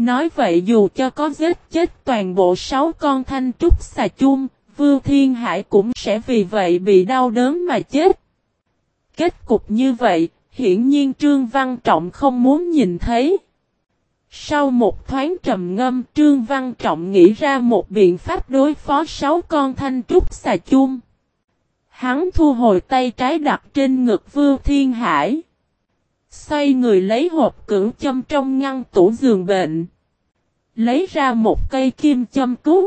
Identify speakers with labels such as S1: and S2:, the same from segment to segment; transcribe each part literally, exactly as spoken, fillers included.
S1: Nói vậy dù cho có giết chết toàn bộ sáu con thanh trúc xà chung, Vưu Thiên Hải cũng sẽ vì vậy bị đau đớn mà chết. Kết cục như vậy, hiển nhiên Trương Văn Trọng không muốn nhìn thấy. Sau một thoáng trầm ngâm, Trương Văn Trọng nghĩ ra một biện pháp đối phó sáu con thanh trúc xà chung. Hắn thu hồi tay trái đặt trên ngực Vưu Thiên Hải. Xoay người lấy hộp cửu châm trong ngăn tủ giường bệnh. Lấy ra một cây kim châm cứu.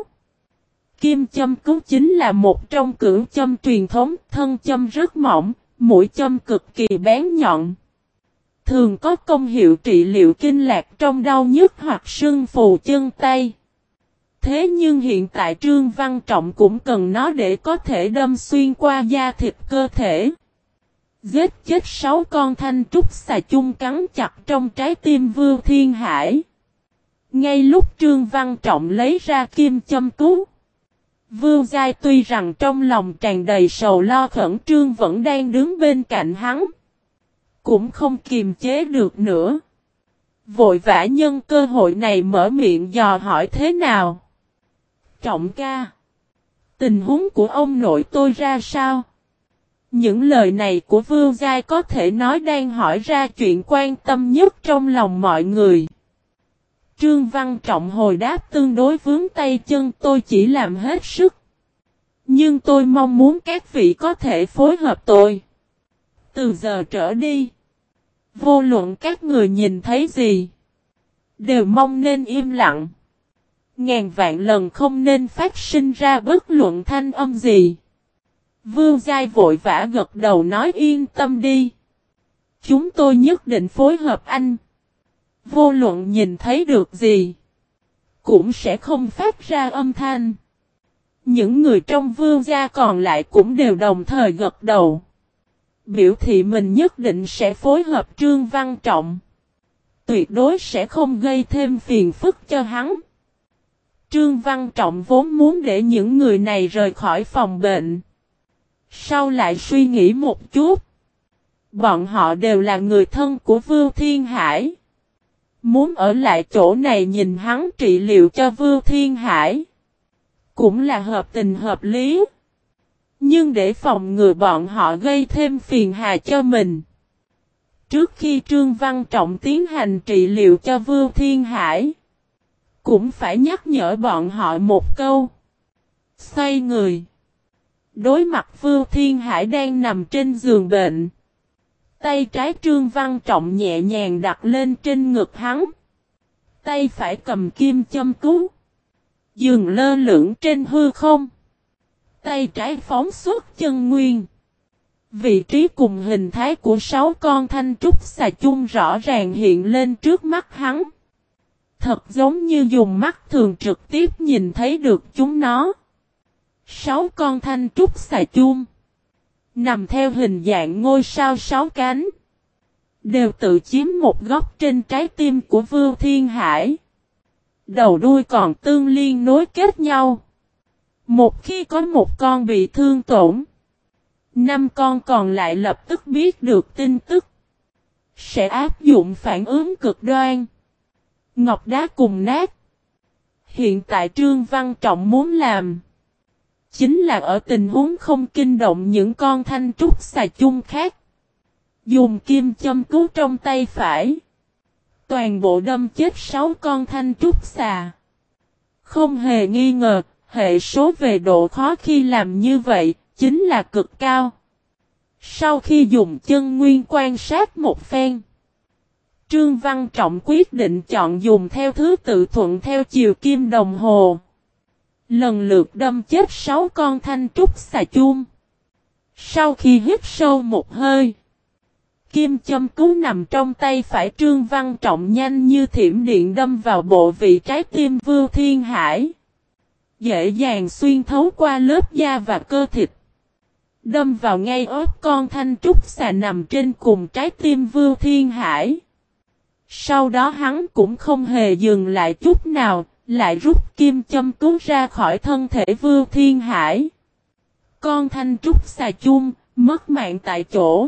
S1: Kim châm cứu chính là một trong cửu châm truyền thống, thân châm rất mỏng, mũi châm cực kỳ bén nhọn. Thường có công hiệu trị liệu kinh lạc trong đau nhức hoặc sưng phù chân tay. Thế nhưng hiện tại Trương Văn Trọng cũng cần nó để có thể đâm xuyên qua da thịt cơ thể. Giết chết sáu con thanh trúc xà chung cắn chặt trong trái tim Vưu Thiên Hải. Ngay lúc Trương Văn Trọng lấy ra kim châm cứu, Vưu Giai tuy rằng trong lòng tràn đầy sầu lo khẩn trương vẫn đang đứng bên cạnh hắn. Cũng không kiềm chế được nữa. Vội vã nhân cơ hội này mở miệng dò hỏi thế nào. Trọng ca, tình huống của ông nội tôi ra sao? Những lời này của Vưu Giai có thể nói đang hỏi ra chuyện quan tâm nhất trong lòng mọi người. Trương Văn Trọng hồi đáp tương đối vướng tay chân, tôi chỉ làm hết sức. Nhưng tôi mong muốn các vị có thể phối hợp tôi. Từ giờ trở đi, vô luận các người nhìn thấy gì, đều mong nên im lặng. Ngàn vạn lần không nên phát sinh ra bất luận thanh âm gì. Vưu Giai vội vã gật đầu nói yên tâm đi. Chúng tôi nhất định phối hợp anh. Vô luận nhìn thấy được gì, cũng sẽ không phát ra âm thanh. Những người trong Vưu gia còn lại cũng đều đồng thời gật đầu. Biểu thị mình nhất định sẽ phối hợp Trương Văn Trọng. Tuyệt đối sẽ không gây thêm phiền phức cho hắn. Trương Văn Trọng vốn muốn để những người này rời khỏi phòng bệnh. Sau lại suy nghĩ một chút. Bọn họ đều là người thân của Vưu Thiên Hải. Muốn ở lại chỗ này nhìn hắn trị liệu cho Vưu Thiên Hải. Cũng là hợp tình hợp lý. Nhưng để phòng ngừa bọn họ gây thêm phiền hà cho mình. Trước khi Trương Văn Trọng tiến hành trị liệu cho Vưu Thiên Hải, cũng phải nhắc nhở bọn họ một câu. Xoay người. Đối mặt Vưu Thiên Hải đang nằm trên giường bệnh. Tay trái Trương Văn Trọng nhẹ nhàng đặt lên trên ngực hắn. Tay phải cầm kim châm cứu. Dừng lơ lửng trên hư không. Tay trái phóng xuất chân nguyên. Vị trí cùng hình thái của sáu con thanh trúc xà chung rõ ràng hiện lên trước mắt hắn. Thật giống như dùng mắt thường trực tiếp nhìn thấy được chúng nó. Sáu con thanh trúc xà chung nằm theo hình dạng ngôi sao sáu cánh. Đều tự chiếm một góc trên trái tim của Vưu Thiên Hải. Đầu đuôi còn tương liên nối kết nhau. Một khi có một con bị thương tổn, năm con còn lại lập tức biết được tin tức. Sẽ áp dụng phản ứng cực đoan. Ngọc đá cùng nát. Hiện tại Trương Văn Trọng muốn làm chính là ở tình huống không kinh động những con thanh trúc xà chung khác. Dùng kim châm cứu trong tay phải. Toàn bộ đâm chết sáu con thanh trúc xà. Không hề nghi ngờ, hệ số về độ khó khi làm như vậy, chính là cực cao. Sau khi dùng chân nguyên quan sát một phen, Trương Văn Trọng quyết định chọn dùng theo thứ tự thuận theo chiều kim đồng hồ. Lần lượt đâm chết sáu con thanh trúc xà chung. Sau khi hít sâu một hơi, kim châm cứu nằm trong tay phải Trương Văn Trọng nhanh như thiểm điện đâm vào bộ vị trái tim Vưu Thiên Hải. Dễ dàng xuyên thấu qua lớp da và cơ thịt. Đâm vào ngay ớt con thanh trúc xà nằm trên cùng trái tim Vưu Thiên Hải. Sau đó hắn cũng không hề dừng lại chút nào, lại rút kim châm cứu ra khỏi thân thể Vưu Thiên Hải. Con thanh trúc xà chung, mất mạng tại chỗ.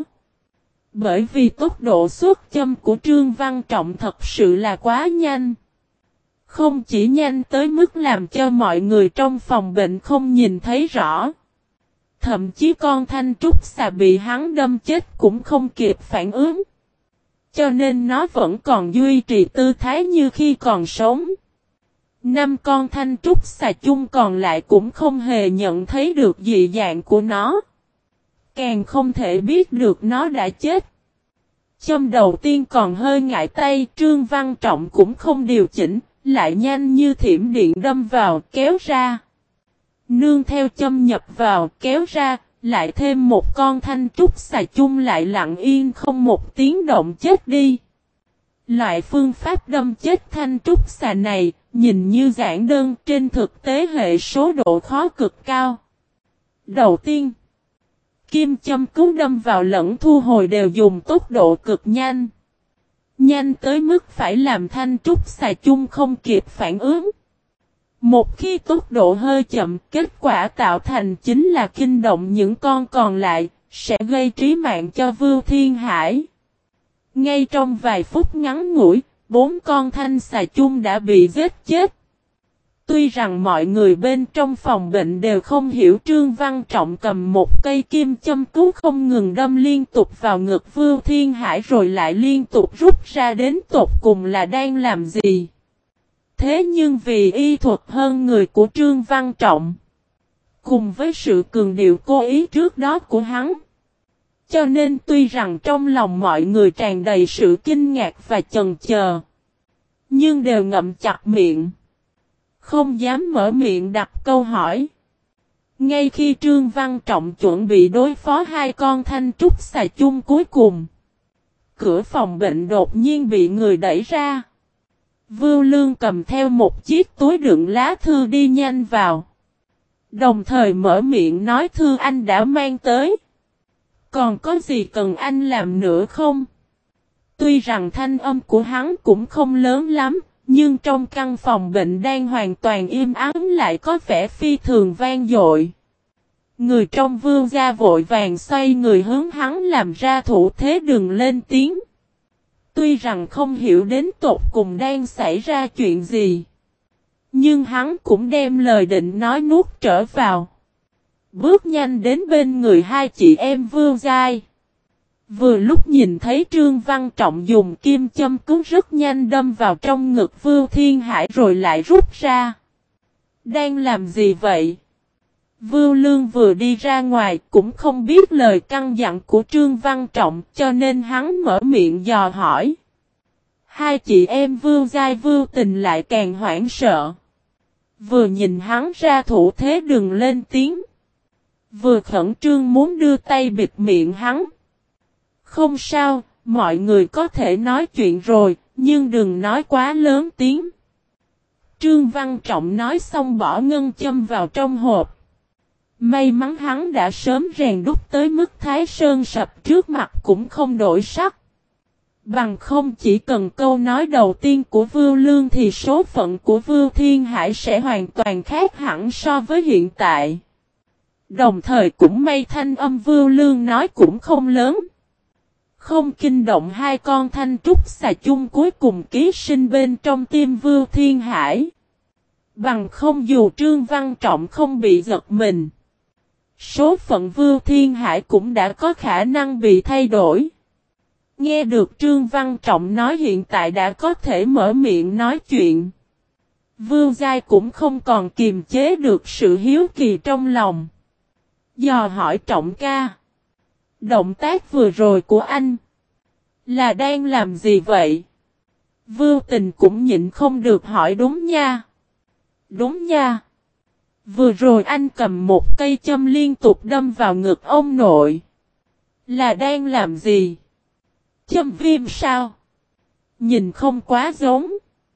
S1: Bởi vì tốc độ xuất châm của Trương Văn Trọng thật sự là quá nhanh. Không chỉ nhanh tới mức làm cho mọi người trong phòng bệnh không nhìn thấy rõ. Thậm chí con thanh trúc xà bị hắn đâm chết cũng không kịp phản ứng. Cho nên nó vẫn còn duy trì tư thái như khi còn sống. Năm con thanh trúc xà chung còn lại cũng không hề nhận thấy được dị dạng của nó. Càng không thể biết được nó đã chết. Châm đầu tiên còn hơi ngại tay, Trương Văn Trọng cũng không điều chỉnh, lại nhanh như thiểm điện đâm vào, kéo ra. Nương theo châm nhập vào, kéo ra, lại thêm một con thanh trúc xà chung lại lặng yên không một tiếng động chết đi. Loại phương pháp đâm chết thanh trúc xà này, nhìn như giản đơn, trên thực tế hệ số độ khó cực cao. Đầu tiên, kim châm cứu đâm vào lẫn thu hồi đều dùng tốc độ cực nhanh. Nhanh tới mức phải làm thanh trúc xà chung không kịp phản ứng. Một khi tốc độ hơi chậm, kết quả tạo thành chính là kinh động những con còn lại, sẽ gây trí mạng cho Vưu Thiên Hải. Ngay trong vài phút ngắn ngủi, bốn con thanh xà chung đã bị giết chết. Tuy rằng mọi người bên trong phòng bệnh đều không hiểu Trương Văn Trọng cầm một cây kim châm cứu không ngừng đâm liên tục vào ngực Vưu Thiên Hải rồi lại liên tục rút ra đến tột cùng là đang làm gì. Thế nhưng vì y thuật hơn người của Trương Văn Trọng, cùng với sự cường điệu cố ý trước đó của hắn, cho nên tuy rằng trong lòng mọi người tràn đầy sự kinh ngạc và chần chờ, nhưng đều ngậm chặt miệng, không dám mở miệng đặt câu hỏi. Ngay khi Trương Văn Trọng chuẩn bị đối phó hai con thanh trúc xà chung cuối cùng, cửa phòng bệnh đột nhiên bị người đẩy ra. Vưu Lương cầm theo một chiếc túi đựng lá thư đi nhanh vào. Đồng thời mở miệng nói thư anh đã mang tới. Còn có gì cần anh làm nữa không? Tuy rằng thanh âm của hắn cũng không lớn lắm, nhưng trong căn phòng bệnh đang hoàn toàn im ắng lại có vẻ phi thường vang dội. Người trong Vưu gia vội vàng xoay người hướng hắn làm ra thủ thế đừng lên tiếng. Tuy rằng không hiểu đến tột cùng đang xảy ra chuyện gì, nhưng hắn cũng đem lời định nói nuốt trở vào. Bước nhanh đến bên người hai chị em Vưu Giai. Vừa lúc nhìn thấy Trương Văn Trọng dùng kim châm cứu rất nhanh đâm vào trong ngực Vưu Thiên Hải rồi lại rút ra. Đang làm gì vậy? Vưu Lương vừa đi ra ngoài cũng không biết lời căn dặn của Trương Văn Trọng cho nên hắn mở miệng dò hỏi. Hai chị em Vưu Giai Vưu Tình lại càng hoảng sợ. Vừa nhìn hắn ra thủ thế đừng lên tiếng. Vừa khẩn trương muốn đưa tay bịt miệng hắn. Không sao, mọi người có thể nói chuyện rồi, nhưng đừng nói quá lớn tiếng. Trương Văn Trọng nói xong bỏ ngân châm vào trong hộp. May mắn hắn đã sớm rèn đúc tới mức Thái Sơn sập trước mặt cũng không đổi sắc. Bằng không chỉ cần câu nói đầu tiên của Vưu Lương thì số phận của Vưu Thiên Hải sẽ hoàn toàn khác hẳn so với hiện tại. Đồng thời cũng may thanh âm Vưu Lương nói cũng không lớn. Không kinh động hai con thanh trúc xà chung cuối cùng ký sinh bên trong tim Vưu Thiên Hải. Bằng không dù Trương Văn Trọng không bị giật mình, số phận Vưu Thiên Hải cũng đã có khả năng bị thay đổi. Nghe được Trương Văn Trọng nói hiện tại đã có thể mở miệng nói chuyện, Vưu Giai cũng không còn kiềm chế được sự hiếu kỳ trong lòng. Dò hỏi Trọng ca. Động tác vừa rồi của anh là đang làm gì vậy? Vưu Tình cũng nhịn không được hỏi đúng nha. Đúng nha. Vừa rồi anh cầm một cây châm liên tục đâm vào ngực ông nội. Là đang làm gì? Châm viêm sao? Nhìn không quá giống.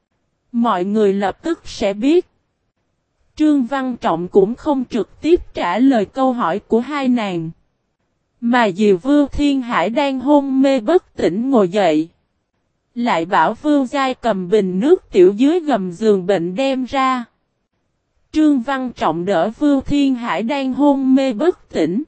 S1: Mọi người lập tức sẽ biết. Trương Văn Trọng cũng không trực tiếp trả lời câu hỏi của hai nàng. Mà dìu Vưu Thiên Hải đang hôn mê bất tỉnh ngồi dậy. Lại bảo Vưu Giai cầm bình nước tiểu dưới gầm giường bệnh đem ra. Trương Văn Trọng đỡ Vưu Thiên Hải đang hôn mê bất tỉnh.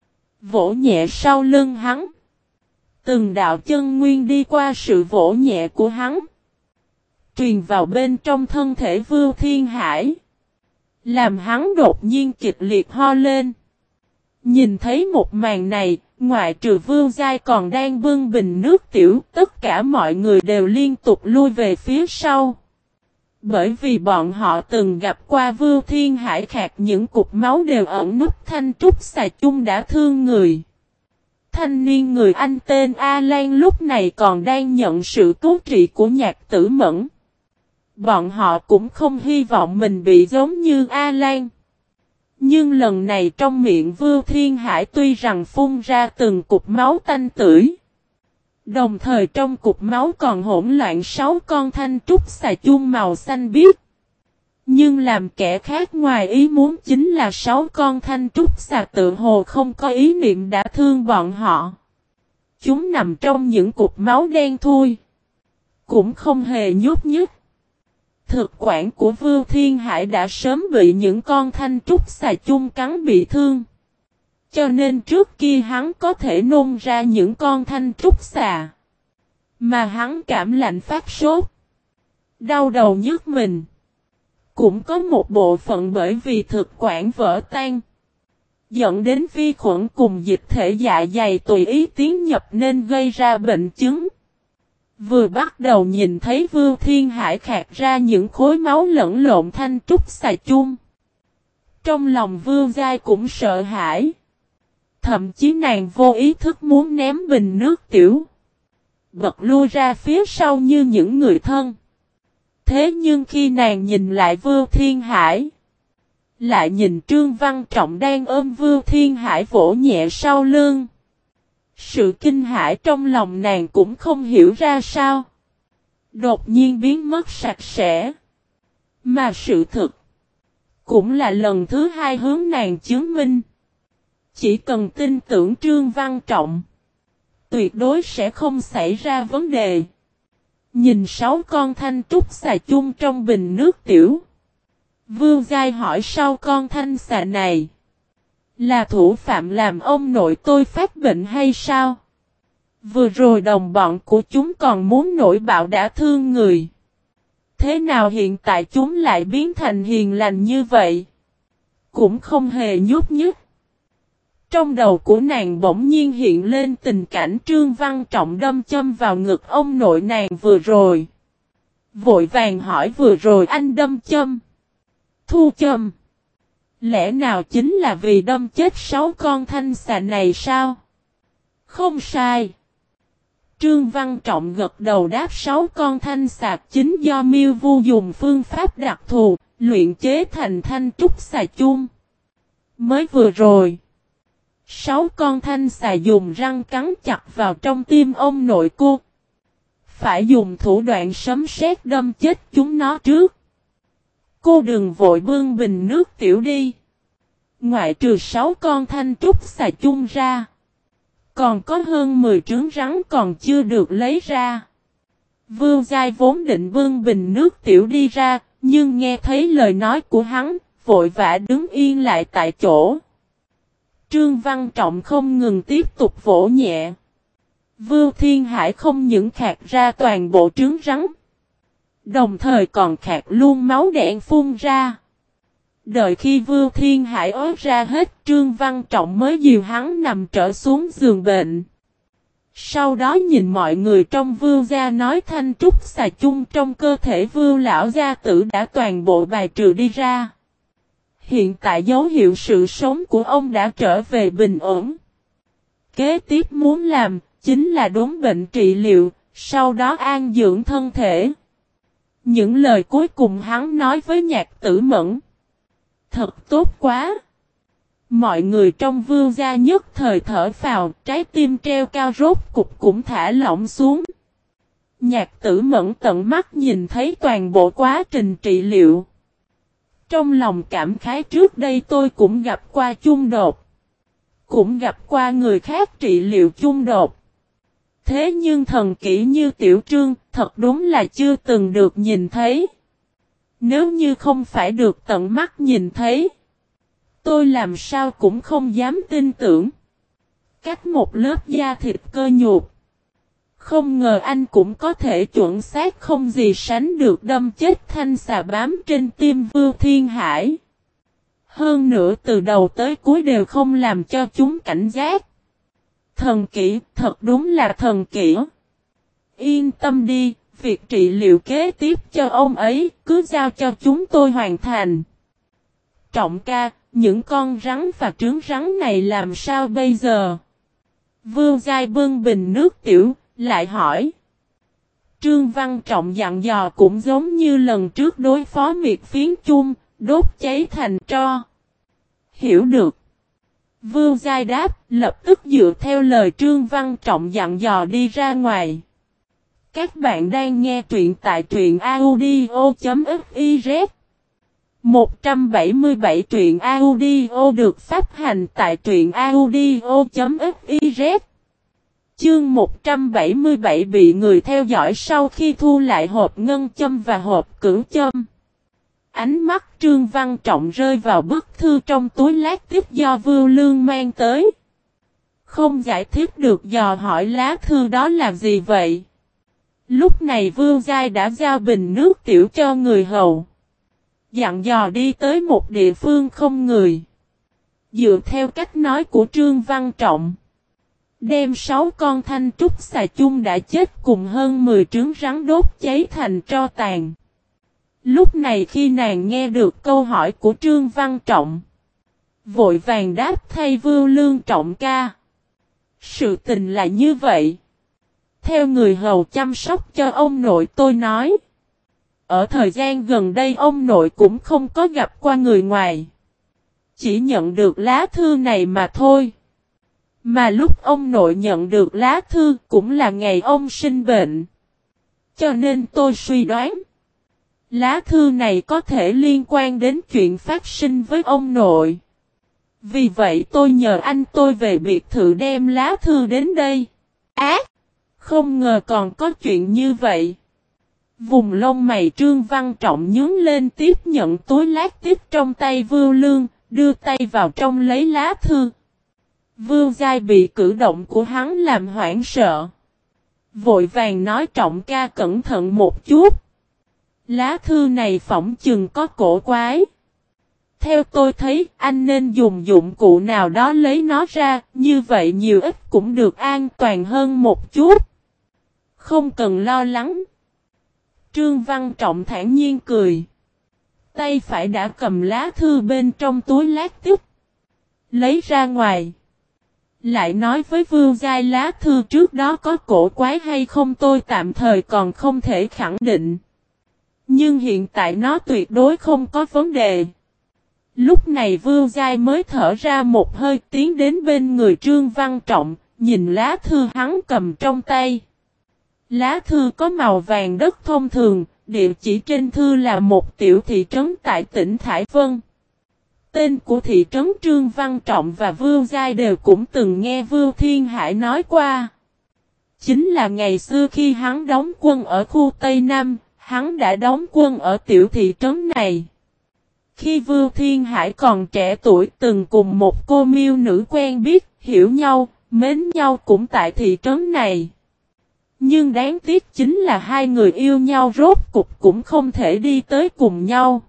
S1: Vỗ nhẹ sau lưng hắn. Từng đạo chân nguyên đi qua sự vỗ nhẹ của hắn. truyền vào bên trong thân thể Vưu Thiên Hải. Làm hắn đột nhiên kịch liệt ho lên. Nhìn thấy một màn này, ngoại trừ Vưu Giai còn đang bưng bình nước tiểu, tất cả mọi người đều liên tục lui về phía sau. Bởi vì bọn họ từng gặp qua Vưu Thiên Hải khạc những cục máu đều ẩn núp thanh trúc xà chung đã thương người. Thanh niên người Anh tên A Lan lúc này còn đang nhận sự cứu trị của Nhạc Tử Mẫn. Bọn họ cũng không hy vọng mình bị giống như A Lan. Nhưng lần này trong miệng Vưu Thiên Hải tuy rằng phun ra từng cục máu tanh tưởi. Đồng thời trong cục máu còn hỗn loạn sáu con thanh trúc xà chung màu xanh biếc. Nhưng làm kẻ khác ngoài ý muốn chính là sáu con thanh trúc xà tự hồ không có ý niệm đã thương bọn họ. Chúng nằm trong những cục máu đen thui. Cũng không hề nhúc nhích. Thực quản của Vưu Thiên Hải đã sớm bị những con thanh trúc xà chung cắn bị thương. Cho nên trước kia hắn có thể nôn ra những con thanh trúc xà. Mà hắn cảm lạnh phát sốt. Đau đầu nhức mình. Cũng có một bộ phận bởi vì thực quản vỡ tan. Dẫn đến vi khuẩn cùng dịch thể dạ dày tùy ý tiến nhập nên gây ra bệnh chứng. Vừa bắt đầu nhìn thấy Vưu Thiên Hải khạc ra những khối máu lẫn lộn thanh trúc xà chung. Trong lòng Vưu Giai cũng sợ hãi. Thậm chí nàng vô ý thức muốn ném bình nước tiểu. Bật lui ra phía sau như những người thân. Thế nhưng khi nàng nhìn lại Vưu Thiên Hải. Lại nhìn Trương Văn Trọng đang ôm Vưu Thiên Hải vỗ nhẹ sau lưng. Sự kinh hãi trong lòng nàng cũng không hiểu ra sao. Đột nhiên biến mất sạch sẽ. Mà sự thực. Cũng là lần thứ hai hướng nàng chứng minh. Chỉ cần tin tưởng Trương Văn Trọng. Tuyệt đối sẽ không xảy ra vấn đề. Nhìn sáu con thanh trúc xà chung trong bình nước tiểu. Vưu Giai hỏi sau con thanh xà này. Là thủ phạm làm ông nội tôi phát bệnh hay sao? Vừa rồi đồng bọn của chúng còn muốn nổi bạo đã thương người. Thế nào hiện tại chúng lại biến thành hiền lành như vậy? Cũng không hề nhúc nhích. Trong đầu của nàng bỗng nhiên hiện lên tình cảnh Trương Văn Trọng đâm châm vào ngực ông nội nàng vừa rồi. Vội vàng hỏi vừa rồi anh đâm châm. Thu châm. Lẽ nào chính là vì đâm chết sáu con thanh xà này sao? Không sai. Trương Văn Trọng gật đầu đáp sáu con thanh xà chính do Miêu Vu dùng phương pháp đặc thù, luyện chế thành thanh trúc xà chung. Mới vừa rồi. Sáu con thanh xà dùng răng cắn chặt vào trong tim ông nội cô. Phải dùng thủ đoạn sấm sét đâm chết chúng nó trước. Cô đừng vội bưng bình nước tiểu đi. Ngoại trừ sáu con thanh trúc xà chung ra. Còn có hơn mười trứng rắn còn chưa được lấy ra. Vưu Giai vốn định bưng bình nước tiểu đi ra. Nhưng nghe thấy lời nói của hắn. Vội vã đứng yên lại tại chỗ. Trương Văn Trọng không ngừng tiếp tục vỗ nhẹ. Vưu Thiên Hải không những khạc ra toàn bộ trứng rắn. Đồng thời còn khạc luôn máu đen phun ra. Đợi khi Vưu Thiên Hải ớt ra hết Trương Văn Trọng mới dìu hắn nằm trở xuống giường bệnh. Sau đó nhìn mọi người trong Vưu gia nói thanh trúc xà chung trong cơ thể Vưu lão gia tử đã toàn bộ bài trừ đi ra. Hiện tại dấu hiệu sự sống của ông đã trở về bình ổn. Kế tiếp muốn làm chính là đúng bệnh trị liệu, sau đó an dưỡng thân thể. Những lời cuối cùng hắn nói với Nhạc Tử Mẫn. Thật tốt quá. Mọi người trong Vưu gia nhất thời thở phào, trái tim treo cao rốt cục cũng thả lỏng xuống. Nhạc Tử Mẫn tận mắt nhìn thấy toàn bộ quá trình trị liệu. Trong lòng cảm khái trước đây tôi cũng gặp qua chung đột. Cũng gặp qua người khác trị liệu chung đột. Thế nhưng thần kỹ như Tiểu Trương thật đúng là chưa từng được nhìn thấy. Nếu như không phải được tận mắt nhìn thấy. Tôi làm sao cũng không dám tin tưởng. Cách một lớp da thịt cơ nhục. Không ngờ anh cũng có thể chuẩn xác không gì sánh được đâm chết thanh xà bám trên tim Vưu Thiên Hải. Hơn nữa từ đầu tới cuối đều không làm cho chúng cảnh giác. Thần kỹ, thật đúng là thần kỹ. Yên tâm đi, việc trị liệu kế tiếp cho ông ấy, cứ giao cho chúng tôi hoàn thành. Trọng ca, những con rắn và trứng rắn này làm sao bây giờ? Vưu Giai bưng bình nước tiểu, lại hỏi. Trương Văn Trọng dặn dò cũng giống như lần trước đối phó miệt phiến chung, đốt cháy thành tro. Hiểu được. Vưu Giai đáp, lập tức dựa theo lời Trương Văn Trọng dặn dò đi ra ngoài. Các bạn đang nghe truyện tại truyện audio.fiz. một trăm bảy mươi bảy truyện audio được phát hành tại truyện audio.fiz. Chương một trăm bảy mươi bảy bị người theo dõi sau khi thu lại hộp ngân châm và hộp cửu châm. Ánh mắt Trương Văn Trọng rơi vào bức thư trong túi lát tiếp do Vưu Lương mang tới. Không giải thích được dò hỏi lá thư đó là gì vậy. Lúc này Vưu Giai đã giao bình nước tiểu cho người hầu. Dặn dò đi tới một địa phương không người. Dựa theo cách nói của Trương Văn Trọng. Đem sáu con thanh trúc xà chung đã chết cùng hơn mười trứng rắn đốt cháy thành tro tàn. Lúc này khi nàng nghe được câu hỏi của Trương Văn Trọng. Vội vàng đáp thay Vưu Lương Trọng ca. Sự tình là như vậy. Theo người hầu chăm sóc cho ông nội tôi nói. Ở thời gian gần đây ông nội cũng không có gặp qua người ngoài. Chỉ nhận được lá thư này mà thôi. Mà lúc ông nội nhận được lá thư cũng là ngày ông sinh bệnh. Cho nên tôi suy đoán. Lá thư này có thể liên quan đến chuyện phát sinh với ông nội. Vì vậy tôi nhờ anh tôi về biệt thự đem lá thư đến đây. Á! À, không ngờ còn có chuyện như vậy. Vùng lông mày Trương Văn Trọng nhướng lên tiếp nhận túi lát tiếp trong tay Vưu Lương, đưa tay vào trong lấy lá thư. Vưu Giai bị cử động của hắn làm hoảng sợ. Vội vàng nói Trọng ca cẩn thận một chút. Lá thư này phỏng chừng có cổ quái. Theo tôi thấy anh nên dùng dụng cụ nào đó lấy nó ra, như vậy nhiều ít cũng được an toàn hơn một chút. Không cần lo lắng. Trương Văn Trọng thản nhiên cười. Tay phải đã cầm lá thư bên trong túi lát tiếp. Lấy ra ngoài. Lại nói với Vưu Giai lá thư trước đó có cổ quái hay không tôi tạm thời còn không thể khẳng định. Nhưng hiện tại nó tuyệt đối không có vấn đề. Lúc này Vưu Giai mới thở ra một hơi tiến đến bên người Trương Văn Trọng, nhìn lá thư hắn cầm trong tay. Lá thư có màu vàng đất thông thường, địa chỉ trên thư là một tiểu thị trấn tại tỉnh Thải Vân. Tên của thị trấn Trương Văn Trọng và Vưu Giai đều cũng từng nghe Vưu Thiên Hải nói qua. Chính là ngày xưa khi hắn đóng quân ở khu Tây Nam, hắn đã đóng quân ở tiểu thị trấn này. Khi Vưu Thiên Hải còn trẻ tuổi từng cùng một cô miêu nữ quen biết, hiểu nhau, mến nhau cũng tại thị trấn này. Nhưng đáng tiếc chính là hai người yêu nhau rốt cục cũng không thể đi tới cùng nhau.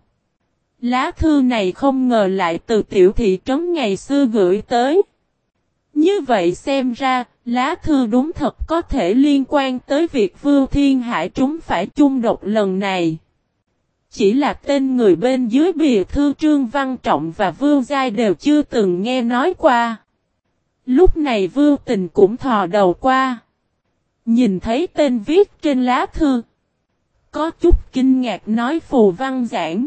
S1: Lá thư này không ngờ lại từ tiểu thị trấn ngày xưa gửi tới. Như vậy xem ra, lá thư đúng thật có thể liên quan tới việc Vưu Thiên Hải trúng phải chung độc lần này. Chỉ là tên người bên dưới bìa thư Trương Văn Trọng và Vưu Giai đều chưa từng nghe nói qua. Lúc này Vưu Tình cũng thò đầu qua. Nhìn thấy tên viết trên lá thư. Có chút kinh ngạc nói Phù Văn Giảng.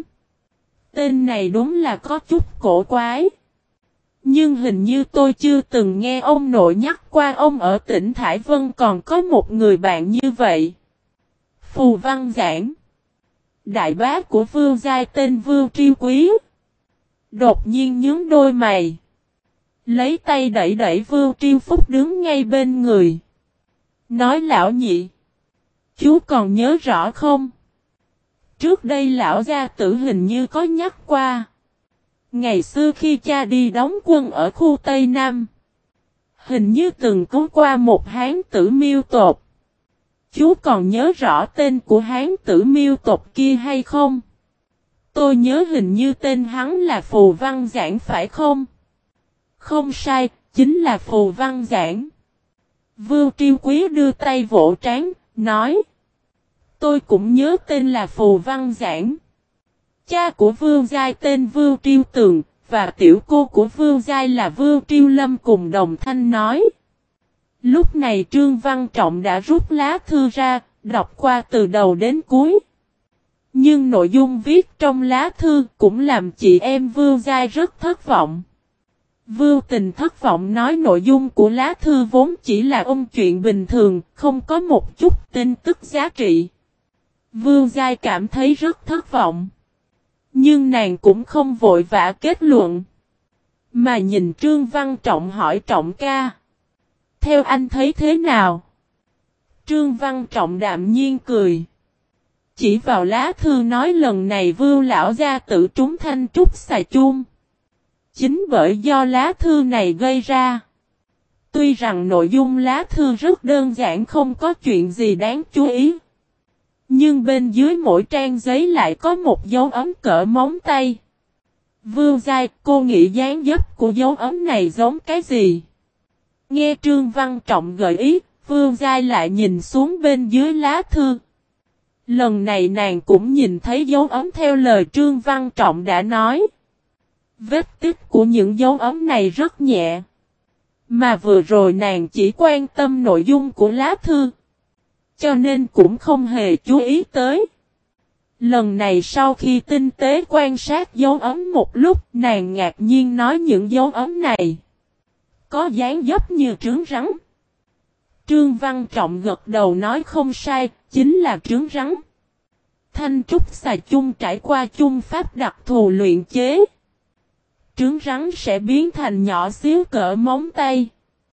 S1: Tên này đúng là có chút cổ quái. Nhưng hình như tôi chưa từng nghe ông nội nhắc qua ông ở tỉnh Thải Vân còn có một người bạn như vậy. Phù Văn Giảng. Đại bá của Vưu Giai tên Vưu Triêu Quý. Đột nhiên nhướng đôi mày. Lấy tay đẩy đẩy Vưu Triêu Phúc đứng ngay bên người. Nói lão nhị. Chú còn nhớ rõ không? Trước đây lão gia tử hình như có nhắc qua. Ngày xưa khi cha đi đóng quân ở khu Tây Nam. Hình như từng cứu qua một hán tử miêu tột. chú còn nhớ rõ tên của hán tử Miêu tộc kia hay không? Tôi nhớ hình như tên hắn là Phù Văn Giảng phải không? Không sai, chính là Phù Văn Giảng. Vưu Triêu Quý đưa tay vỗ trán, nói. Tôi cũng nhớ tên là Phù Văn Giảng. Cha của Vưu Giai tên Vưu Triêu Tường, và tiểu cô của Vưu Giai là Vưu Triêu Lâm cùng đồng thanh nói. Lúc này Trương Văn Trọng đã rút lá thư ra, đọc qua từ đầu đến cuối. Nhưng nội dung viết trong lá thư cũng làm chị em Vưu Giai rất thất vọng. Vưu Tình thất vọng nói nội dung của lá thư vốn chỉ là ôn chuyện bình thường, không có một chút tin tức giá trị. Vưu Giai cảm thấy rất thất vọng. Nhưng nàng cũng không vội vã kết luận. Mà nhìn Trương Văn Trọng hỏi Trọng ca. Theo anh thấy thế nào? Trương Văn Trọng đạm nhiên cười. Chỉ vào lá thư nói lần này Vưu lão gia tự trúng thanh trúc xà chung. Chính bởi do lá thư này gây ra. Tuy rằng nội dung lá thư rất đơn giản không có chuyện gì đáng chú ý. Nhưng bên dưới mỗi trang giấy lại có một dấu ấm cỡ móng tay. Vưu Giai, cô nghĩ dáng dấp của dấu ấm này giống cái gì? Nghe Trương Văn Trọng gợi ý, Vưu Giai lại nhìn xuống bên dưới lá thư. Lần này nàng cũng nhìn thấy dấu ấm theo lời Trương Văn Trọng đã nói. Vết tích của những dấu ấm này rất nhẹ. Mà vừa rồi nàng chỉ quan tâm nội dung của lá thư. Cho nên cũng không hề chú ý tới. Lần này sau khi tinh tế quan sát dấu ấm một lúc, nàng ngạc nhiên nói những dấu ấm này có dáng dấp như trứng rắn. Trương Văn Trọng gật đầu nói không sai, chính là trứng rắn. Thanh trúc xà chung trải qua chung pháp đặc thù luyện chế. Trứng rắn sẽ biến thành nhỏ xíu cỡ móng tay.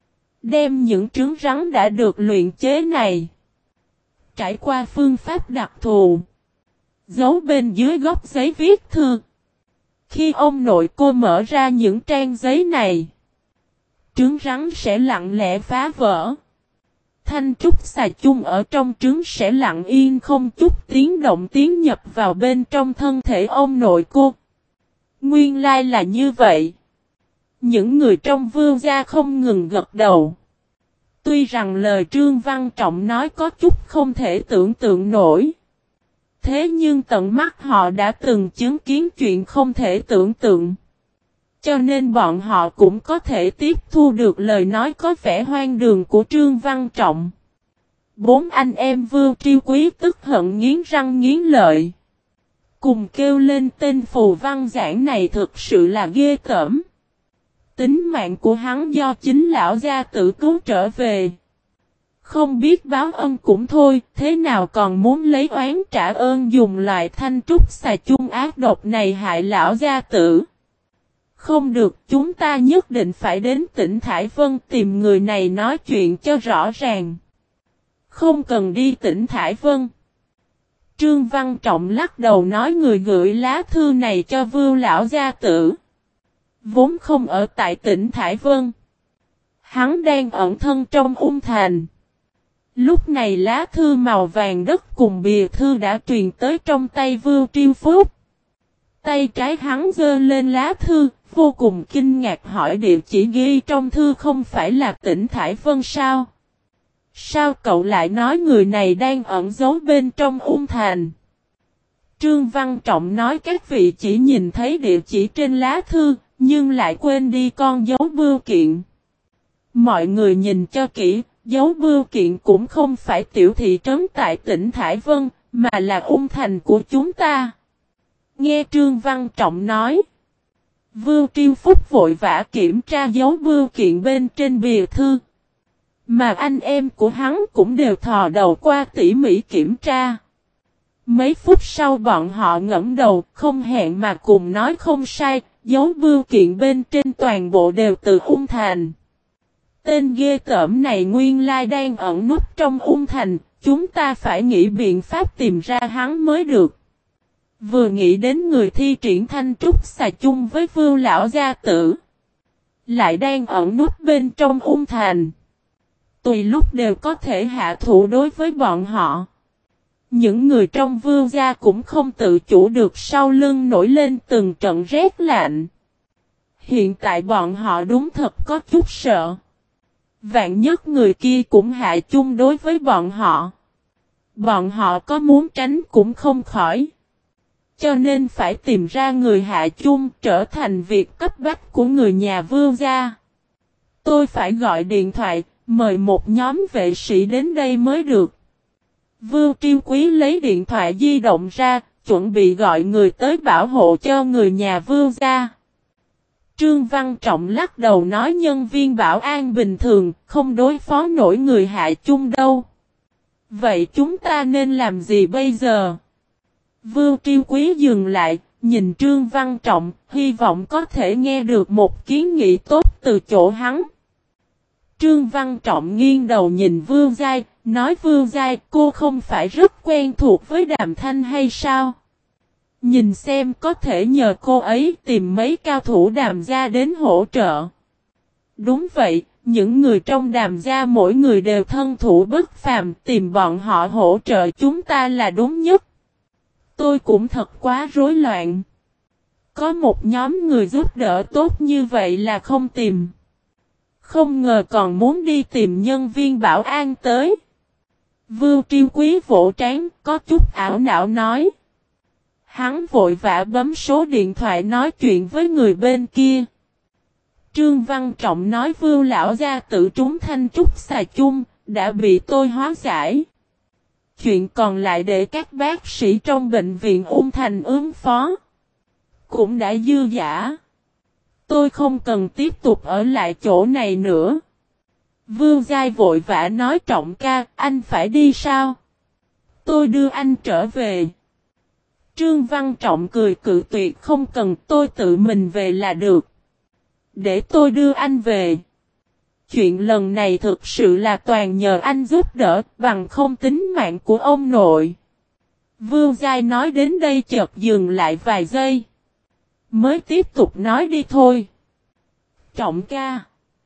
S1: Đem những trứng rắn đã được luyện chế này trải qua phương pháp đặc thù, giấu bên dưới góc giấy viết thư. Khi ông nội cô mở ra những trang giấy này, trứng rắn sẽ lặng lẽ phá vỡ. Thanh trúc xà chung ở trong trứng sẽ lặng yên không chút tiếng động tiến nhập vào bên trong thân thể ông nội cô. Nguyên lai là như vậy. Những người trong Vưu gia không ngừng gật đầu. Tuy rằng lời Trương Văn Trọng nói có chút không thể tưởng tượng nổi. Thế nhưng tận mắt họ đã từng chứng kiến chuyện không thể tưởng tượng. Cho nên bọn họ cũng có thể tiếp thu được lời nói có vẻ hoang đường của Trương Văn Trọng. Bốn anh em Vưu Triêu Quý tức hận nghiến răng nghiến lợi. Cùng kêu lên tên Phù Văn Giảng này thực sự là ghê tởm. Tính mạng của hắn do chính lão gia tự cứu trở về. Không biết báo ân cũng thôi, thế nào còn muốn lấy oán trả ơn dùng loại thanh trúc xà chung ác độc này hại lão gia tử. Không được, chúng ta nhất định phải đến tỉnh Thải Vân tìm người này nói chuyện cho rõ ràng. Không cần đi tỉnh Thải Vân. Trương Văn Trọng lắc đầu nói người gửi lá thư này cho Vưu lão gia tử vốn không ở tại tỉnh Thải Vân. Hắn đang ẩn thân trong Ung Thành. Lúc này lá thư màu vàng đất cùng bìa thư đã truyền tới trong tay Vưu Triêu Phúc. Tay trái hắn giơ lên lá thư, vô cùng kinh ngạc hỏi địa chỉ ghi trong thư không phải là tỉnh Thải Vân sao? Sao cậu lại nói người này đang ẩn giấu bên trong Ung Thành? Trương Văn Trọng nói các vị chỉ nhìn thấy địa chỉ trên lá thư, nhưng lại quên đi con dấu bưu kiện. Mọi người nhìn cho kỹ, dấu bưu kiện cũng không phải tiểu thị trấn tại tỉnh Thải Vân, mà là Ung Thành của chúng ta. Nghe Trương Văn Trọng nói, Vưu Triêu Phúc vội vã kiểm tra dấu bưu kiện bên trên bìa thư. Mà anh em của hắn cũng đều thò đầu qua tỉ mỉ kiểm tra. Mấy phút sau bọn họ ngẫm đầu, không hẹn mà cùng nói không sai, dấu bưu kiện bên trên toàn bộ đều từ Ung Thành. Tên ghê tởm này nguyên lai đang ẩn núp trong Ung Thành, chúng ta phải nghĩ biện pháp tìm ra hắn mới được. Vừa nghĩ đến người thi triển thanh trúc xà chung với Vưu lão gia tử, lại đang ẩn núp bên trong Ung Thành. Tùy lúc đều có thể hạ thủ đối với bọn họ. Những người trong Vương gia cũng không tự chủ được sau lưng nổi lên từng trận rét lạnh. Hiện tại bọn họ đúng thật có chút sợ. Vạn nhất người kia cũng hạ chung đối với bọn họ. Bọn họ có muốn tránh cũng không khỏi. Cho nên phải tìm ra người hạ chung trở thành việc cấp bách của người nhà Vương gia. Tôi phải gọi điện thoại, mời một nhóm vệ sĩ đến đây mới được. Vương Triêu Quý lấy điện thoại di động ra, chuẩn bị gọi người tới bảo hộ cho người nhà Vương gia. Trương Văn Trọng lắc đầu nói nhân viên bảo an bình thường, không đối phó nổi người hạ chung đâu. Vậy chúng ta nên làm gì bây giờ? Vương Triêu Quý dừng lại, nhìn Trương Văn Trọng, hy vọng có thể nghe được một kiến nghị tốt từ chỗ hắn. Trương Văn Trọng nghiêng đầu nhìn Vương Giai, nói Vương Giai, cô không phải rất quen thuộc với Đàm Thanh hay sao? Nhìn xem có thể nhờ cô ấy tìm mấy cao thủ Đàm gia đến hỗ trợ. Đúng vậy, những người trong Đàm gia mỗi người đều thân thủ bất phàm, tìm bọn họ hỗ trợ chúng ta là đúng nhất. Tôi cũng thật quá rối loạn. Có một nhóm người giúp đỡ tốt như vậy là không tìm. Không ngờ còn muốn đi tìm nhân viên bảo an tới. Vương Triêu Quý vỗ trán, có chút ảo não nói. Hắn vội vã bấm số điện thoại nói chuyện với người bên kia. Trương Văn Trọng nói Vương lão gia tự trúng thanh trúc xà chung, đã bị tôi hóa giải. Chuyện còn lại để các bác sĩ trong bệnh viện Ung Thành ứng phó. Cũng đã dư dả. Tôi không cần tiếp tục ở lại chỗ này nữa. Vương Giai vội vã nói Trọng ca, anh phải đi sao? Tôi đưa anh trở về. Trương Văn Trọng cười cự tuyệt không cần tôi tự mình về là được. Để tôi đưa anh về. Chuyện lần này thực sự là toàn nhờ anh giúp đỡ, bằng không tính mạng của ông nội. Vương Giai nói đến đây chợt dừng lại vài giây. Mới tiếp tục nói đi thôi. Trọng ca.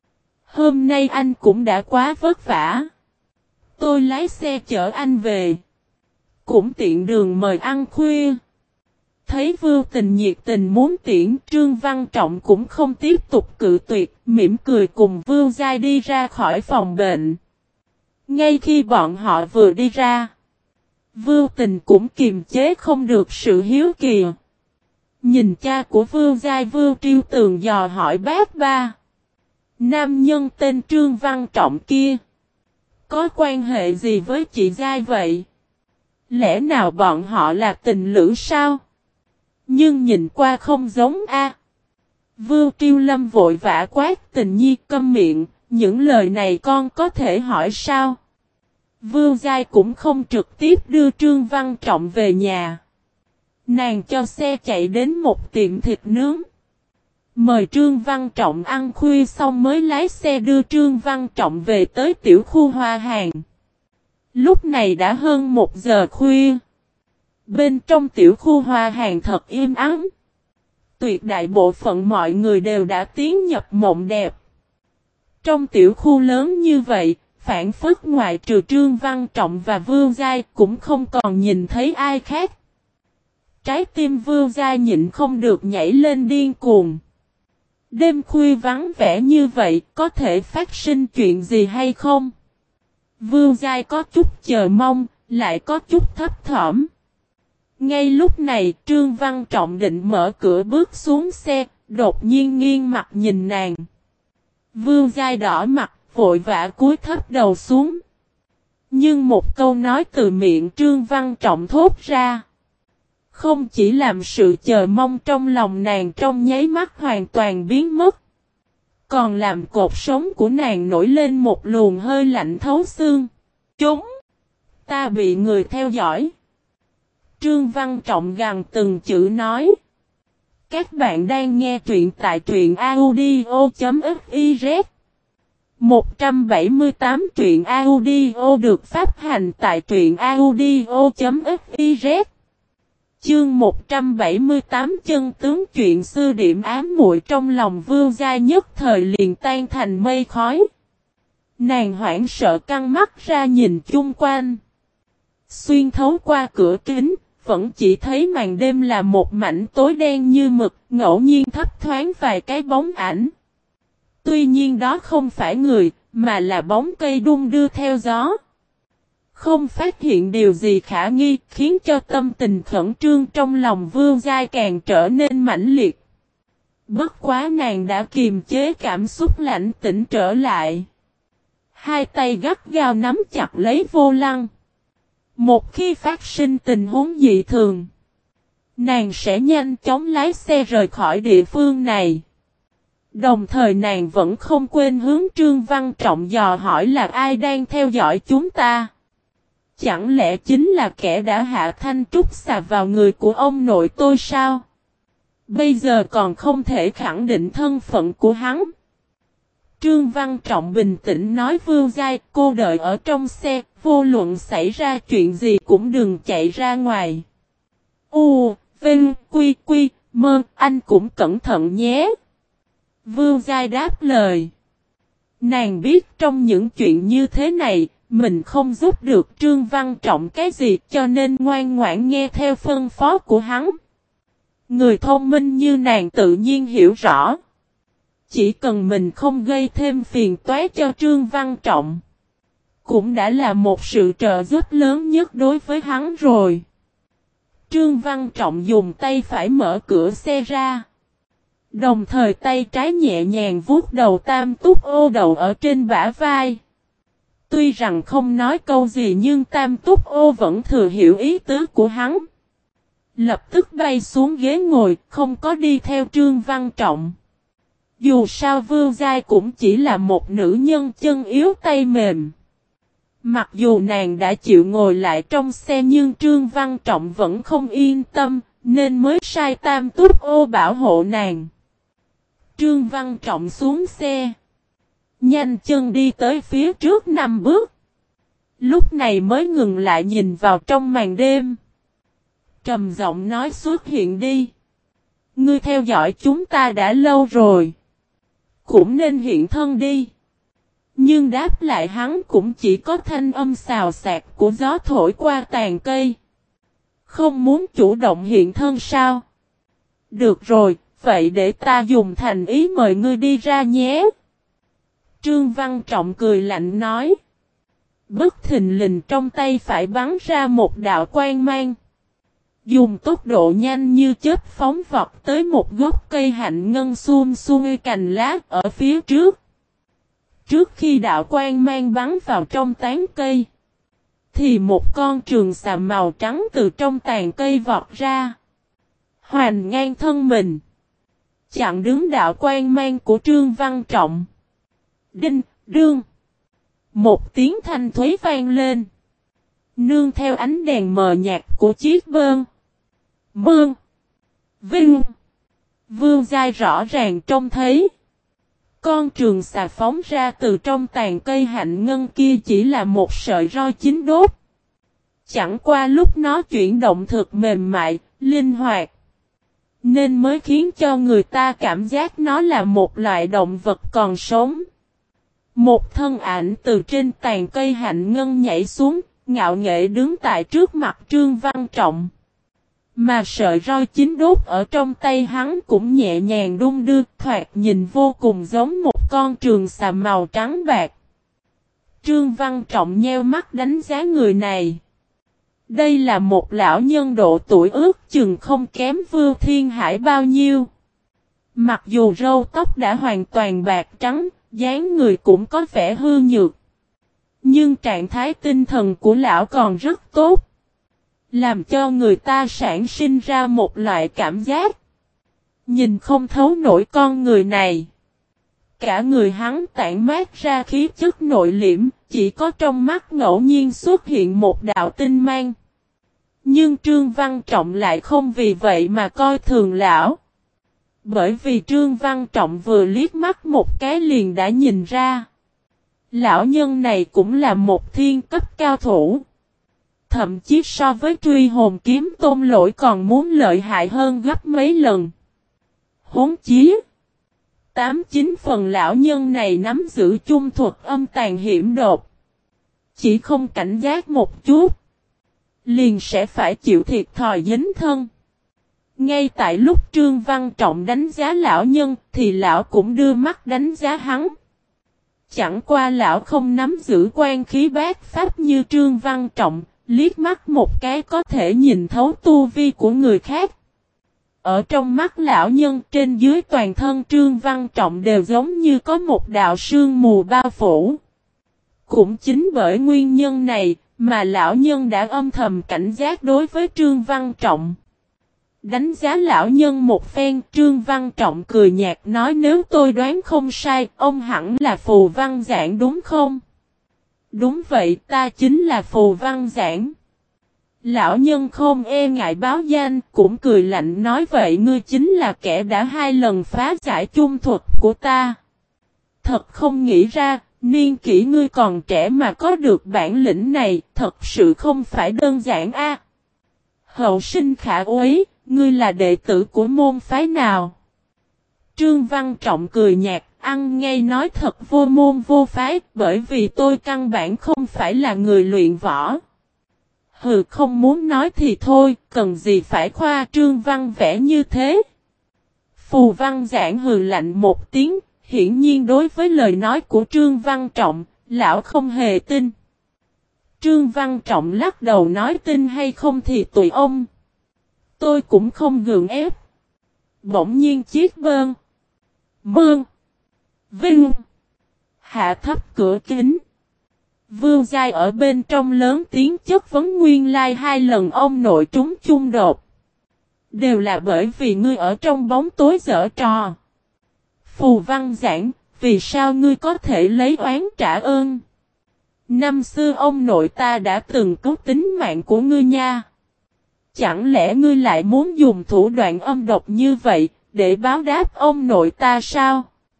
S1: Hôm nay anh cũng đã quá vất vả. Tôi lái xe chở anh về. Cũng tiện đường mời ăn khuya. Thấy Vương Tình nhiệt tình muốn tiễn, Trương Văn Trọng cũng không tiếp tục cự tuyệt, mỉm cười cùng Vương Giai đi ra khỏi phòng bệnh. Ngay khi bọn họ vừa đi ra, Vương Tình cũng kiềm chế không được sự hiếu kỳ. Nhìn cha của Vương Giai Vương Triêu Tường dò hỏi bác ba. Nam nhân tên Trương Văn Trọng kia. Có quan hệ gì với chị Giai vậy? Lẽ nào bọn họ là tình lữ sao? Nhưng nhìn qua không giống a. Vương Triêu Lâm vội vã quát Tình Nhi câm miệng, những lời này con có thể hỏi sao? Vương Giai cũng không trực tiếp đưa Trương Văn Trọng về nhà. Nàng cho xe chạy đến một tiệm thịt nướng. Mời Trương Văn Trọng ăn khuya xong mới lái xe đưa Trương Văn Trọng về tới tiểu khu Hoa Hàng. Lúc này đã hơn một giờ khuya. Bên trong tiểu khu Hoa Hàng thật im ắng. Tuyệt đại bộ phận mọi người đều đã tiến nhập mộng đẹp. Trong tiểu khu lớn như vậy, phản phất ngoại trừ Trương Văn Trọng và Vương Giai cũng không còn nhìn thấy ai khác. Trái tim Vương Giai nhịn không được nhảy lên điên cuồng. Đêm khuya vắng vẻ như vậy, có thể phát sinh chuyện gì hay không? Vương Giai có chút chờ mong, lại có chút thấp thỏm. Ngay lúc này, Trương Văn Trọng định mở cửa bước xuống xe, đột nhiên nghiêng mặt nhìn nàng. Vương Giai đỏ mặt, vội vã cúi thấp đầu xuống. Nhưng một câu nói từ miệng Trương Văn Trọng thốt ra. Không chỉ làm sự chờ mong trong lòng nàng trong nháy mắt hoàn toàn biến mất. Còn làm cột sống của nàng nổi lên một luồng hơi lạnh thấu xương. Chúng! Ta bị người theo dõi. Trương Văn Trọng gằn từng chữ nói. Các bạn đang nghe truyện tại truyện audio chấm fiz. một trăm bảy mươi tám truyện audio được phát hành tại truyện audio chấm fiz. Chương một trăm bảy mươi tám chân tướng chuyện xưa điểm ám muội trong lòng Vương Giai nhất thời liền tan thành mây khói. Nàng hoảng sợ căng mắt ra nhìn chung quanh. Xuyên thấu qua cửa kính, vẫn chỉ thấy màn đêm là một mảnh tối đen như mực, ngẫu nhiên thấp thoáng vài cái bóng ảnh. Tuy nhiên đó không phải người, mà là bóng cây đung đưa theo gió. Không phát hiện điều gì khả nghi, khiến cho tâm tình khẩn trương trong lòng Vương Giai càng trở nên mãnh liệt. Bất quá nàng đã kiềm chế cảm xúc lạnh tĩnh trở lại. Hai tay gắt gao nắm chặt lấy vô lăng. Một khi phát sinh tình huống dị thường, nàng sẽ nhanh chóng lái xe rời khỏi địa phương này. Đồng thời nàng vẫn không quên hướng Trương Văn Trọng dò hỏi là ai đang theo dõi chúng ta. Chẳng lẽ chính là kẻ đã hạ thanh trúc xà vào người của ông nội tôi sao? Bây giờ còn không thể khẳng định thân phận của hắn. Trương Văn Trọng bình tĩnh nói Vương Giai, cô đợi ở trong xe, vô luận xảy ra chuyện gì cũng đừng chạy ra ngoài. U, Vinh, Quy, Quy, Mơ, anh cũng cẩn thận nhé. Vương Giai đáp lời. Nàng biết trong những chuyện như thế này, mình không giúp được Trương Văn Trọng cái gì cho nên ngoan ngoãn nghe theo phân phó của hắn. Người thông minh như nàng tự nhiên hiểu rõ. Chỉ cần mình không gây thêm phiền toái cho Trương Văn Trọng, cũng đã là một sự trợ giúp lớn nhất đối với hắn rồi. Trương Văn Trọng dùng tay phải mở cửa xe ra. Đồng thời tay trái nhẹ nhàng vuốt đầu Tam Túc Ô đầu ở trên bả vai. Tuy rằng không nói câu gì nhưng Tam Túc Ô vẫn thừa hiểu ý tứ của hắn. Lập tức bay xuống ghế ngồi, không có đi theo Trương Văn Trọng. Dù sao Vương Giai cũng chỉ là một nữ nhân chân yếu tay mềm. Mặc dù nàng đã chịu ngồi lại trong xe nhưng Trương Văn Trọng vẫn không yên tâm, nên mới sai Tam Túc Ô bảo hộ nàng. Trương Văn Trọng xuống xe. Nhanh chân đi tới phía trước năm bước. Lúc này mới ngừng lại nhìn vào trong màn đêm. Trầm giọng nói xuất hiện đi. Ngươi theo dõi chúng ta đã lâu rồi. Cũng nên hiện thân đi. Nhưng đáp lại hắn cũng chỉ có thanh âm xào xạc của gió thổi qua tàn cây. Không muốn chủ động hiện thân sao? Được rồi, vậy để ta dùng thành ý mời ngươi đi ra nhé. Trương Văn Trọng cười lạnh nói. Bất thình lình trong tay phải bắn ra một đạo quang mang. Dùng tốc độ nhanh như chớp phóng vọt tới một gốc cây hạnh ngân xum xuôi cành lá ở phía trước. Trước khi đạo quang mang bắn vào trong tán cây, thì một con trường xà màu trắng từ trong tàn cây vọt ra. Hoàn ngang thân mình, chặn đứng đạo quang mang của Trương Văn Trọng. Đinh, đương. Một tiếng thanh thúy vang lên. Nương theo ánh đèn mờ nhạt của chiếc bơn. Mương. Vinh. Vương Giai rõ ràng trông thấy. Con trường xà phóng ra từ trong tàn cây hạnh ngân kia chỉ là một sợi roi chín đốt. Chẳng qua lúc nó chuyển động thực mềm mại, linh hoạt. Nên mới khiến cho người ta cảm giác nó là một loại động vật còn sống. Một thân ảnh từ trên tàn cây hạnh ngân nhảy xuống, ngạo nghễ đứng tại trước mặt Trương Văn Trọng. Mà sợi roi chín đốt ở trong tay hắn cũng nhẹ nhàng đung đưa, thoạt nhìn vô cùng giống một con trường xà màu trắng bạc. Trương Văn Trọng nheo mắt đánh giá người này. Đây là một lão nhân độ tuổi ước chừng không kém Vưu Thiên Hải bao nhiêu. Mặc dù râu tóc đã hoàn toàn bạc trắng, dáng người cũng có vẻ hư nhược. Nhưng trạng thái tinh thần của lão còn rất tốt. Làm cho người ta sản sinh ra một loại cảm giác. Nhìn không thấu nổi con người này. Cả người hắn tản mát ra khí chất nội liễm, chỉ có trong mắt ngẫu nhiên xuất hiện một đạo tinh mang. Nhưng Trương Văn Trọng lại không vì vậy mà coi thường lão. Bởi vì Trương Văn Trọng vừa liếc mắt một cái liền đã nhìn ra. Lão nhân này cũng là một thiên cấp cao thủ. Thậm chí so với truy hồn kiếm Tôn Lỗi còn muốn lợi hại hơn gấp mấy lần. Huống chí, Tám chín phần lão nhân này nắm giữ chung thuật âm tàn hiểm độc. Chỉ không cảnh giác một chút, liền sẽ phải chịu thiệt thòi dính thân. Ngay tại lúc Trương Văn Trọng đánh giá lão nhân, thì lão cũng đưa mắt đánh giá hắn. Chẳng qua lão không nắm giữ quan khí bát pháp như Trương Văn Trọng, liếc mắt một cái có thể nhìn thấu tu vi của người khác. Ở trong mắt lão nhân, trên dưới toàn thân Trương Văn Trọng đều giống như có một đạo sương mù bao phủ. Cũng chính bởi nguyên nhân này, mà lão nhân đã âm thầm cảnh giác đối với Trương Văn Trọng. Đánh giá lão nhân một phen, Trương Văn Trọng cười nhạt nói, nếu tôi đoán không sai, ông hẳn là Phù Văn Giảng đúng không? Đúng vậy, ta chính là Phù Văn Giảng. Lão nhân không e ngại báo danh, cũng cười lạnh nói, vậy ngươi chính là kẻ đã hai lần phá giải chung thuật của ta. Thật không nghĩ ra, niên kỷ ngươi còn trẻ mà có được bản lĩnh này, thật sự không phải đơn giản a. Hậu sinh khả úy, ngươi là đệ tử của môn phái nào? Trương Văn Trọng cười nhạt, ăn ngay nói thật, vô môn vô phái, bởi vì tôi căn bản không phải là người luyện võ. Hừ, không muốn nói thì thôi, cần gì phải khoa trương văn vẽ như thế. Phù Văn Giảng hừ lạnh một tiếng, hiển nhiên đối với lời nói của Trương Văn Trọng, lão không hề tin. Trương Văn Trọng lắc đầu nói, tin hay không thì tùy ông. Tôi cũng không gượng ép. Bỗng nhiên chiếc bơn, mương, vinh, hạ thấp cửa kính. Vương Giai ở bên trong lớn tiếng chất vấn, nguyên lai hai lần ông nội trúng chung đột. Đều là bởi vì ngươi ở trong bóng tối giở trò. Phù Văn Giảng, vì sao ngươi có thể lấy oán trả ơn? Năm xưa ông nội ta đã từng cứu tính mạng của ngươi nha. Chẳng lẽ ngươi lại muốn dùng thủ đoạn âm độc như vậy, để báo đáp ông nội ta sao?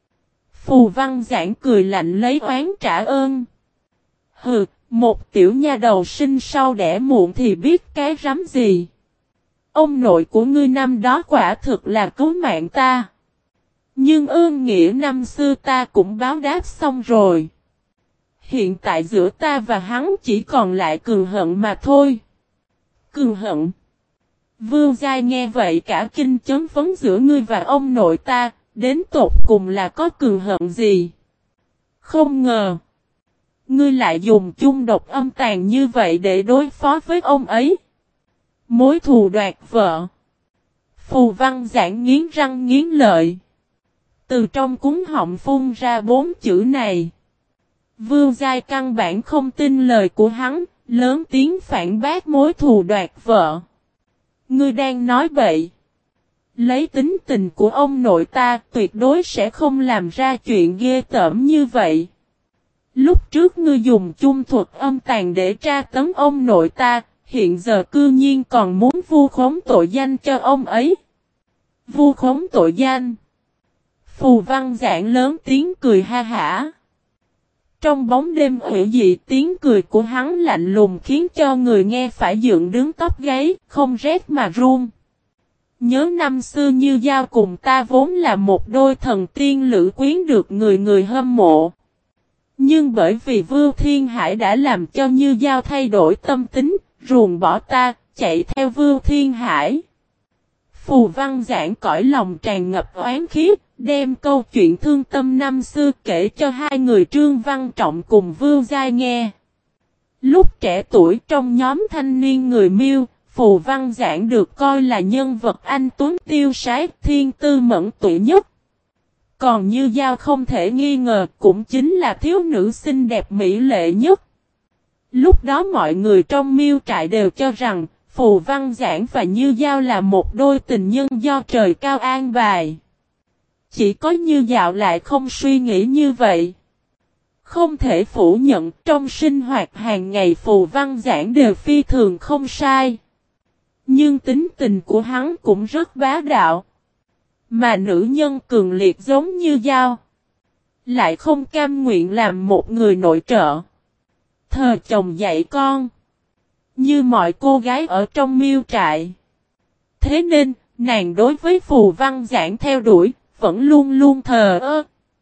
S1: Phù Văn Giảng cười lạnh, lấy oán trả ơn. Hừ, một tiểu nha đầu sinh sau đẻ muộn thì biết cái rắm gì. Ông nội của ngươi năm đó quả thực là cứu mạng ta. Nhưng ơn nghĩa năm xưa ta cũng báo đáp xong rồi. Hiện tại giữa ta và hắn chỉ còn lại cừu hận mà thôi. Cừu hận? Vương Giai nghe vậy cả kinh, chấn vấn, giữa ngươi và ông nội ta, đến tột cùng là có cừu hận gì? Không ngờ ngươi lại dùng chung độc âm tàn như vậy để đối phó với ông ấy. Mối thù đoạt vợ. Phù Văn Giảng nghiến răng nghiến lợi. Từ trong cuống họng phun ra bốn chữ này. Vương Giai căn bản không tin lời của hắn, lớn tiếng phản bác, mối thù đoạt vợ. Ngươi đang nói bậy. Lấy tính tình của ông nội ta, tuyệt đối sẽ không làm ra chuyện ghê tởm như vậy. Lúc trước ngươi dùng chung thuật âm tàn để tra tấn ông nội ta, hiện giờ cư nhiên còn muốn vu khống tội danh cho ông ấy. Vu khống tội danh. Phù Văn Giảng lớn tiếng cười ha hả. Trong bóng đêm hủy dị, tiếng cười của hắn lạnh lùng khiến cho người nghe phải dựng đứng tóc gáy, không rét mà run. Nhớ năm xưa Như Giao cùng ta vốn là một đôi thần tiên lữ quyến được người người hâm mộ. Nhưng bởi vì Vưu Thiên Hải đã làm cho Như Giao thay đổi tâm tính, ruồng bỏ ta, chạy theo Vưu Thiên Hải. Phù Văn Giảng cõi lòng tràn ngập oán khí, đem câu chuyện thương tâm năm xưa kể cho hai người Trương Văn Trọng cùng Vưu Giai nghe. Lúc trẻ tuổi trong nhóm thanh niên người Miêu, Phù Văn Giảng được coi là nhân vật anh tuấn tiêu sái, thiên tư mẫn tuệ nhất. Còn Như Giao không thể nghi ngờ cũng chính là thiếu nữ xinh đẹp mỹ lệ nhất. Lúc đó mọi người trong Miêu trại đều cho rằng Phù Văn Giảng và Như Giao là một đôi tình nhân do trời cao an bài. Chỉ có Như Giao lại không suy nghĩ như vậy. Không thể phủ nhận, trong sinh hoạt hàng ngày Phù Văn Giảng đều phi thường không sai. Nhưng tính tình của hắn cũng rất bá đạo. Mà nữ nhân cường liệt giống Như Giao lại không cam nguyện làm một người nội trợ, thờ chồng dạy con, như mọi cô gái ở trong Miêu trại. Thế nên, nàng đối với Phù Văn Giảng theo đuổi, vẫn luôn luôn thờ ơ.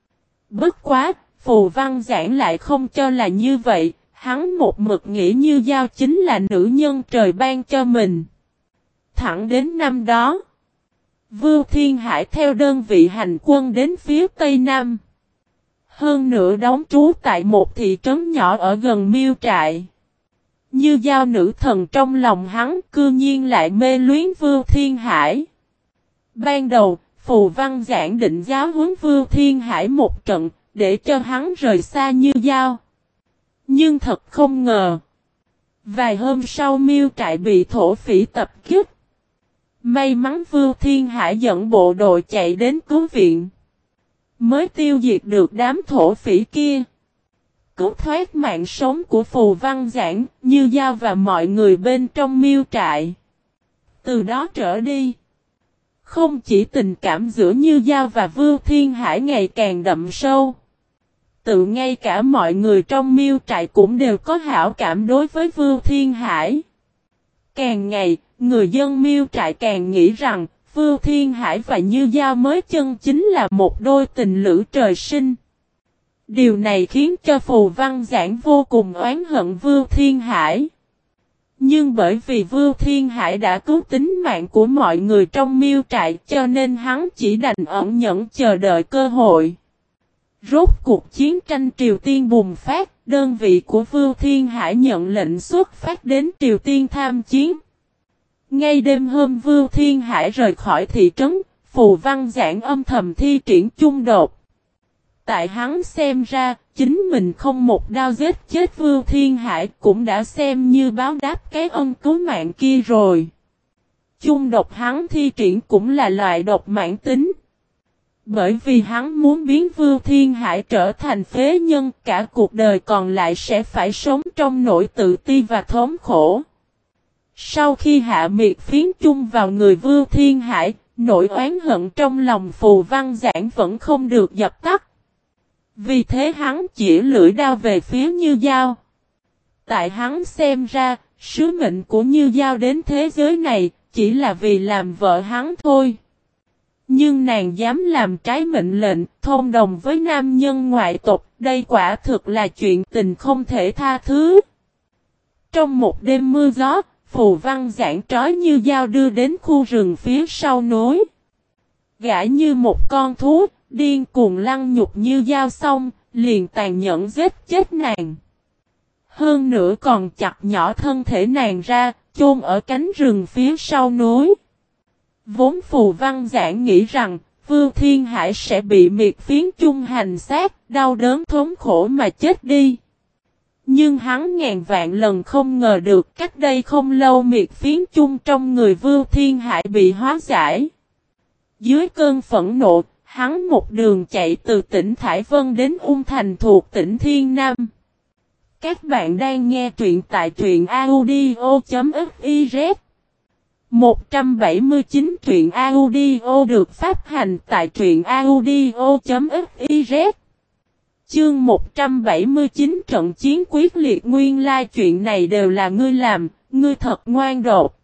S1: Bất quá, Phù Văn Giảng lại không cho là như vậy, hắn một mực nghĩ Như Giao chính là nữ nhân trời ban cho mình. Thẳng đến năm đó, Vưu Thiên Hải theo đơn vị hành quân đến phía Tây Nam. Hơn nữa đóng trú tại một thị trấn nhỏ ở gần miêu trại. Như Giao nữ thần trong lòng hắn cư nhiên lại mê luyến Vưu Thiên Hải. Ban đầu, Phù Văn Giảng định giáo huấn Vưu Thiên Hải một trận, để cho hắn rời xa Như Giao. Nhưng thật không ngờ. Vài hôm sau miêu trại bị thổ phỉ tập kích. May mắn Vưu Thiên Hải dẫn bộ đội chạy đến cứu viện. Mới tiêu diệt được đám thổ phỉ kia. Cứu thoát mạng sống của Phù Văn Giảng, Như Giao và mọi người bên trong miêu trại. Từ đó trở đi. Không chỉ tình cảm giữa Như Giao và Vưu Thiên Hải ngày càng đậm sâu. Tự ngay cả mọi người trong miêu trại cũng đều có hảo cảm đối với Vưu Thiên Hải. Càng ngày, người dân miêu trại càng nghĩ rằng Vưu Thiên Hải và Như Giao mới chân chính là một đôi tình lữ trời sinh. Điều này khiến cho Phù Văn Giảng vô cùng oán hận Vưu Thiên Hải. Nhưng bởi vì Vưu Thiên Hải đã cứu tính mạng của mọi người trong miêu trại cho nên hắn chỉ đành ẩn nhẫn chờ đợi cơ hội. Rốt cuộc chiến tranh Triều Tiên bùng phát, đơn vị của Vưu Thiên Hải nhận lệnh xuất phát đến Triều Tiên tham chiến. Ngay đêm hôm Vưu Thiên Hải rời khỏi thị trấn, Phù Văn Giảng âm thầm thi triển chung đột. Tại hắn xem ra, chính mình không một đao giết chết Vưu Thiên Hải cũng đã xem như báo đáp cái ân cứu mạng kia rồi. Chung độc hắn thi triển cũng là loại độc mãn tính. Bởi vì hắn muốn biến Vưu Thiên Hải trở thành phế nhân, cả cuộc đời còn lại sẽ phải sống trong nỗi tự ti và thống khổ. Sau khi hạ miệt phiến chung vào người Vưu Thiên Hải, nỗi oán hận trong lòng Phù Văn Giảng vẫn không được dập tắt. Vì thế hắn chỉ lưỡi đao về phía Như Giao. Tại hắn xem ra, sứ mệnh của Như Giao đến thế giới này, chỉ là vì làm vợ hắn thôi. Nhưng nàng dám làm trái mệnh lệnh, thông đồng với nam nhân ngoại tộc, đây quả thực là chuyện tình không thể tha thứ. Trong một đêm mưa gió, Phù Văn Giảng trói Như Giao đưa đến khu rừng phía sau núi. Gã như một con thú, điên cuồng lăng nhục Như Giao xong, liền tàn nhẫn giết chết nàng. Hơn nữa còn chặt nhỏ thân thể nàng ra, chôn ở cánh rừng phía sau núi. Vốn Phù Văn Giảng nghĩ rằng, Vưu Thiên Hải sẽ bị miệt phiến chung hành xác, đau đớn thống khổ mà chết đi. Nhưng hắn ngàn vạn lần không ngờ được cách đây không lâu miệt phiến chung trong người Vưu Thiên Hải bị hóa giải. Dưới cơn phẫn nộ, hắn một đường chạy từ tỉnh Thải Vân đến Ung Thành thuộc tỉnh Thiên Nam. Các bạn đang nghe truyện tại truyện audio chấm fiz. một trăm bảy mươi chín truyện audio được phát hành tại truyện audio chấm fiz. Chương một trăm bảy mươi chín trận chiến quyết liệt nguyên lai chuyện này đều là ngươi làm, ngươi thật ngoan đột.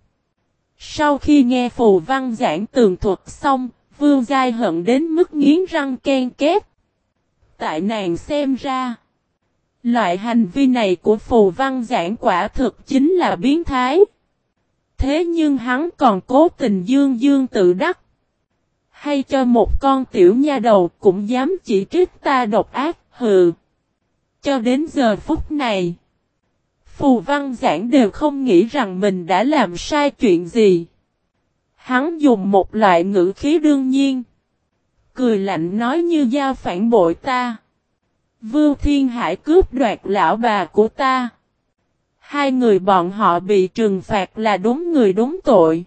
S1: Sau khi nghe Phù Văn Giảng tường thuật xong, Vương Giai hận đến mức nghiến răng ken két. Tại nàng xem ra, loại hành vi này của Phù Văn Giảng quả thực chính là biến thái. Thế nhưng hắn còn cố tình dương dương tự đắc. Hay cho một con tiểu nha đầu cũng dám chỉ trích ta độc ác, hừ. Cho đến giờ phút này, Phù Văn Giảng đều không nghĩ rằng mình đã làm sai chuyện gì. Hắn dùng một loại ngữ khí đương nhiên. Cười lạnh nói Như Giao phản bội ta. Vưu Thiên Hải cướp đoạt lão bà của ta. Hai người bọn họ bị trừng phạt là đúng người đúng tội.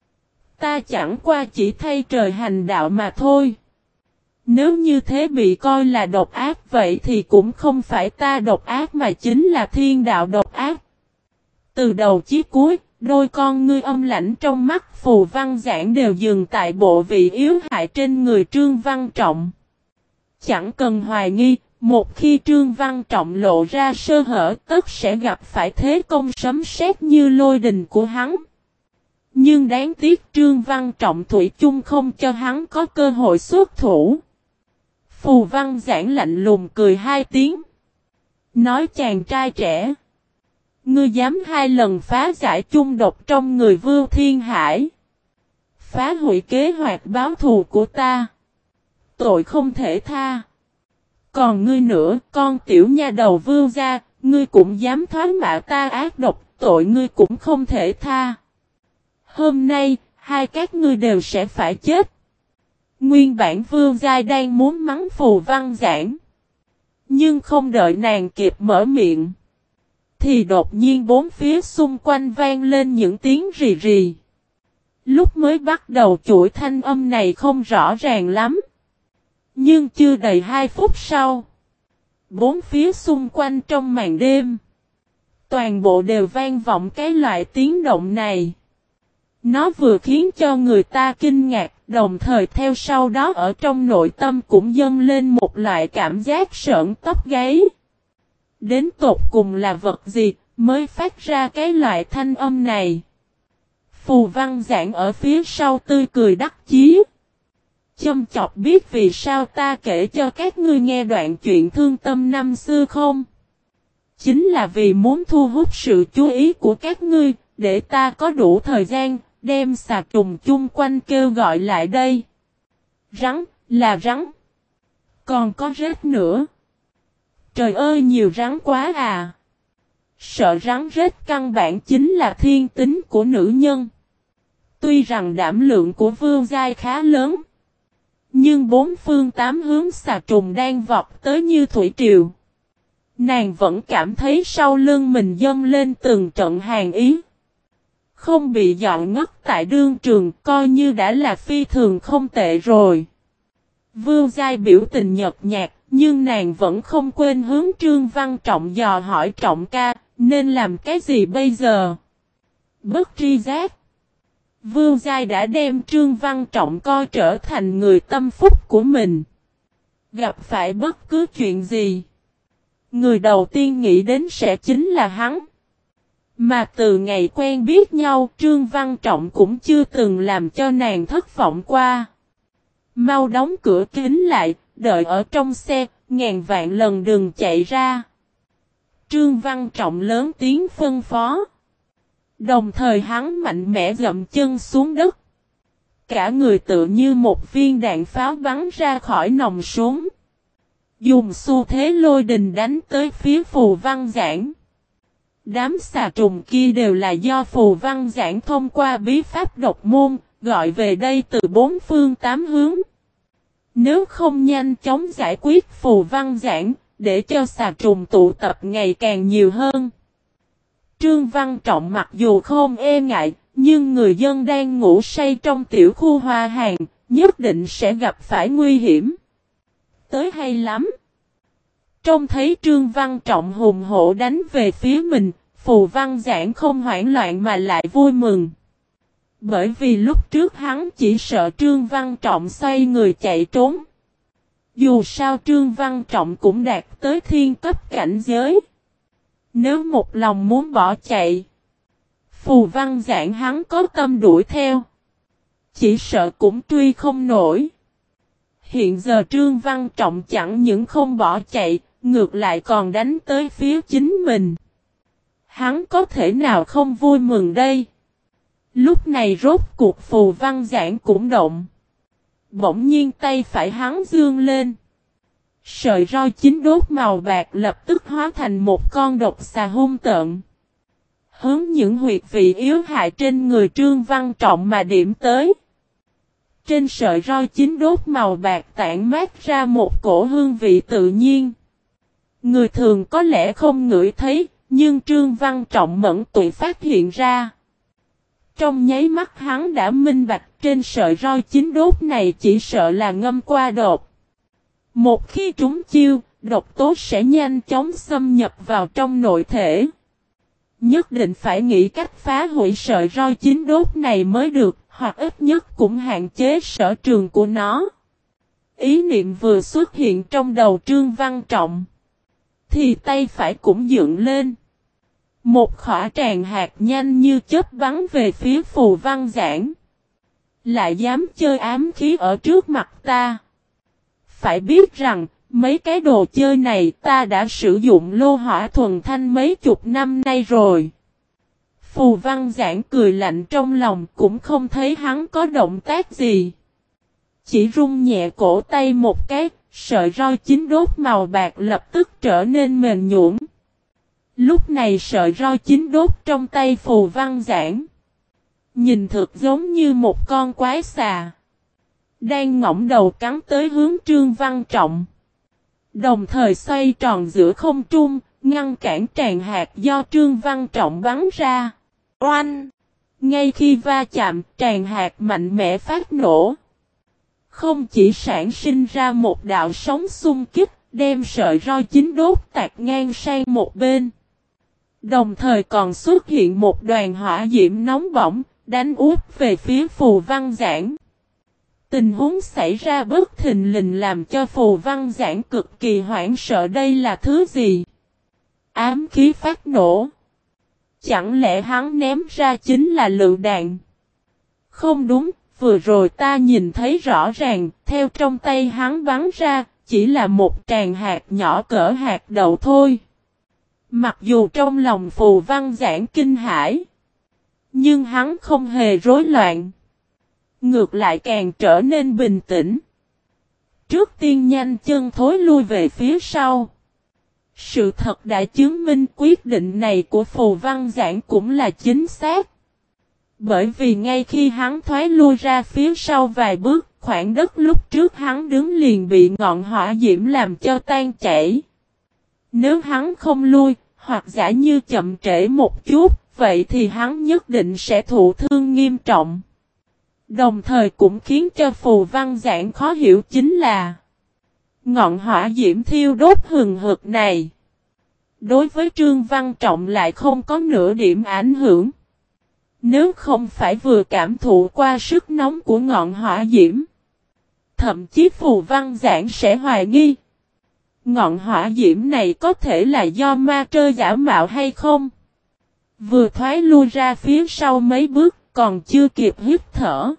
S1: Ta chẳng qua chỉ thay trời hành đạo mà thôi. Nếu như thế bị coi là độc ác vậy thì cũng không phải ta độc ác mà chính là thiên đạo độc ác. Từ đầu chí cuối, đôi con ngươi âm lãnh trong mắt Phù Văn Giảng đều dừng tại bộ vị yếu hại trên người Trương Văn Trọng. Chẳng cần hoài nghi, một khi Trương Văn Trọng lộ ra sơ hở tất sẽ gặp phải thế công sấm sét như lôi đình của hắn. Nhưng đáng tiếc Trương Văn Trọng thủy chung không cho hắn có cơ hội xuất thủ. Phù Văn Giảng lạnh lùng cười hai tiếng. Nói chàng trai trẻ. Ngươi dám hai lần phá giải chung độc trong người Vưu Thiên Hải. Phá hủy kế hoạch báo thù của ta. Tội không thể tha. Còn ngươi nữa, con tiểu nha đầu Vưu gia, ngươi cũng dám thoá mạ ta ác độc, tội ngươi cũng không thể tha. Hôm nay, hai các ngươi đều sẽ phải chết. Nguyên bản Vưu Giai đang muốn mắng Phù Văn Giảng. Nhưng không đợi nàng kịp mở miệng. Thì đột nhiên bốn phía xung quanh vang lên những tiếng rì rì. Lúc mới bắt đầu chuỗi thanh âm này không rõ ràng lắm. Nhưng chưa đầy hai phút sau. Bốn phía xung quanh trong màn đêm. Toàn bộ đều vang vọng cái loại tiếng động này. Nó vừa khiến cho người ta kinh ngạc, đồng thời theo sau đó ở trong nội tâm cũng dâng lên một loại cảm giác sởn tóc gáy. Đến tột cùng là vật gì mới phát ra cái loại thanh âm này? Phù Văn Giảng ở phía sau tươi cười đắc chí. Châm chọc biết vì sao ta kể cho các ngươi nghe đoạn chuyện thương tâm năm xưa không? Chính là vì muốn thu hút sự chú ý của các ngươi, để ta có đủ thời gian, đem xà trùng chung quanh kêu gọi lại đây. Rắn, là rắn. Còn có rết nữa. Trời ơi nhiều rắn quá à. Sợ rắn rết căn bản chính là thiên tính của nữ nhân. Tuy rằng đảm lượng của Vưu Giai khá lớn. Nhưng bốn phương tám hướng xà trùng đang vọt tới như thủy triều. Nàng vẫn cảm thấy sau lưng mình dâng lên từng trận hàn ý. Không bị dọn ngất tại đương trường coi như đã là phi thường không tệ rồi. Vưu Giai biểu tình nhợt nhạt, nhưng nàng vẫn không quên hướng Trương Văn Trọng dò hỏi Trọng ca, nên làm cái gì bây giờ? Bất tri giác. Vưu Giai đã đem Trương Văn Trọng coi trở thành người tâm phúc của mình. Gặp phải bất cứ chuyện gì, người đầu tiên nghĩ đến sẽ chính là hắn. Mà từ ngày quen biết nhau, Trương Văn Trọng cũng chưa từng làm cho nàng thất vọng qua. Mau đóng cửa kính lại, đợi ở trong xe, ngàn vạn lần đừng chạy ra. Trương Văn Trọng lớn tiếng phân phó. Đồng thời hắn mạnh mẽ dậm chân xuống đất. Cả người tự như một viên đạn pháo bắn ra khỏi nòng súng. Dùng xu thế lôi đình đánh tới phía Phù Văn Giảng. Đám xà trùng kia đều là do Phù Văn Giảng thông qua bí pháp độc môn, gọi về đây từ bốn phương tám hướng. Nếu không nhanh chóng giải quyết Phù Văn Giảng, để cho xà trùng tụ tập ngày càng nhiều hơn. Trương Văn Trọng mặc dù không e ngại, nhưng người dân đang ngủ say trong tiểu khu hoa hàng, nhất định sẽ gặp phải nguy hiểm. Tới hay lắm. Trông thấy Trương Văn Trọng hùng hổ đánh về phía mình, Phù Văn Giảng không hoảng loạn mà lại vui mừng. Bởi vì lúc trước hắn chỉ sợ Trương Văn Trọng xoay người chạy trốn. Dù sao Trương Văn Trọng cũng đạt tới thiên cấp cảnh giới. Nếu một lòng muốn bỏ chạy, Phù Văn Giảng hắn có tâm đuổi theo, chỉ sợ cũng truy không nổi. Hiện giờ Trương Văn Trọng chẳng những không bỏ chạy, ngược lại còn đánh tới phía chính mình. Hắn có thể nào không vui mừng đây? Lúc này rốt cuộc Phù Văn Giảng cũng động. Bỗng nhiên tay phải hắn dương lên. Sợi roi chín đốt màu bạc lập tức hóa thành một con độc xà hung tợn. Hướng những huyệt vị yếu hại trên người Trương Văn Trọng mà điểm tới. Trên sợi roi chín đốt màu bạc tản mát ra một cổ hương vị tự nhiên. Người thường có lẽ không ngửi thấy, nhưng Trương Văn Trọng mẫn tụi phát hiện ra. Trong nháy mắt hắn đã minh bạch trên sợi roi chín đốt này chỉ sợ là ngâm qua độc. Một khi trúng chiêu, độc tố sẽ nhanh chóng xâm nhập vào trong nội thể. Nhất định phải nghĩ cách phá hủy sợi roi chín đốt này mới được, hoặc ít nhất cũng hạn chế sở trường của nó. Ý niệm vừa xuất hiện trong đầu Trương Văn Trọng, thì tay phải cũng dựng lên. Một khỏa tràng hạt nhanh như chớp bắn về phía Phù Văn Giảng. Lại dám chơi ám khí ở trước mặt ta. Phải biết rằng, mấy cái đồ chơi này ta đã sử dụng lô hỏa thuần thanh mấy chục năm nay rồi. Phù Văn Giảng cười lạnh trong lòng cũng không thấy hắn có động tác gì. Chỉ rung nhẹ cổ tay một cái, sợi roi chín đốt màu bạc lập tức trở nên mềm nhũn. Lúc này sợi roi chín đốt trong tay Phù Văn Giảng. Nhìn thực giống như một con quái xà. Đang ngõng đầu cắn tới hướng Trương Văn Trọng. Đồng thời xoay tròn giữa không trung, ngăn cản tràng hạt do Trương Văn Trọng bắn ra. Oanh! Ngay khi va chạm, tràng hạt mạnh mẽ phát nổ. Không chỉ sản sinh ra một đạo sóng xung kích, đem sợi roi chín đốt tạt ngang sang một bên. Đồng thời còn xuất hiện một đoàn hỏa diễm nóng bỏng, đánh úp về phía Phù Văn Giảng. Tình huống xảy ra bất thình lình làm cho Phù Văn Giảng cực kỳ hoảng sợ. Đây là thứ gì? Ám khí phát nổ. Chẳng lẽ hắn ném ra chính là lựu đạn? Không đúng, vừa rồi ta nhìn thấy rõ ràng, theo trong tay hắn bắn ra, chỉ là một tràng hạt nhỏ cỡ hạt đậu thôi. Mặc dù trong lòng Phù Văn Giảng kinh hãi, nhưng hắn không hề rối loạn. Ngược lại càng trở nên bình tĩnh. Trước tiên nhanh chân thối lui về phía sau. Sự thật đã chứng minh quyết định này của Phù Văn Giảng cũng là chính xác. Bởi vì ngay khi hắn thoái lui ra phía sau vài bước, khoảng đất lúc trước hắn đứng liền bị ngọn hỏa diễm làm cho tan chảy. Nếu hắn không lui, hoặc giả như chậm trễ một chút, vậy thì hắn nhất định sẽ thụ thương nghiêm trọng. Đồng thời cũng khiến cho Phù Văn Giảng khó hiểu chính là ngọn hỏa diễm thiêu đốt hừng hực này. Đối với Trương Văn Trọng lại không có nửa điểm ảnh hưởng. Nếu không phải vừa cảm thụ qua sức nóng của ngọn hỏa diễm, thậm chí Phù Văn Giảng sẽ hoài nghi. Ngọn hỏa diễm này có thể là do ma trơ giả mạo hay không? Vừa thoái lui ra phía sau mấy bước, còn chưa kịp hít thở.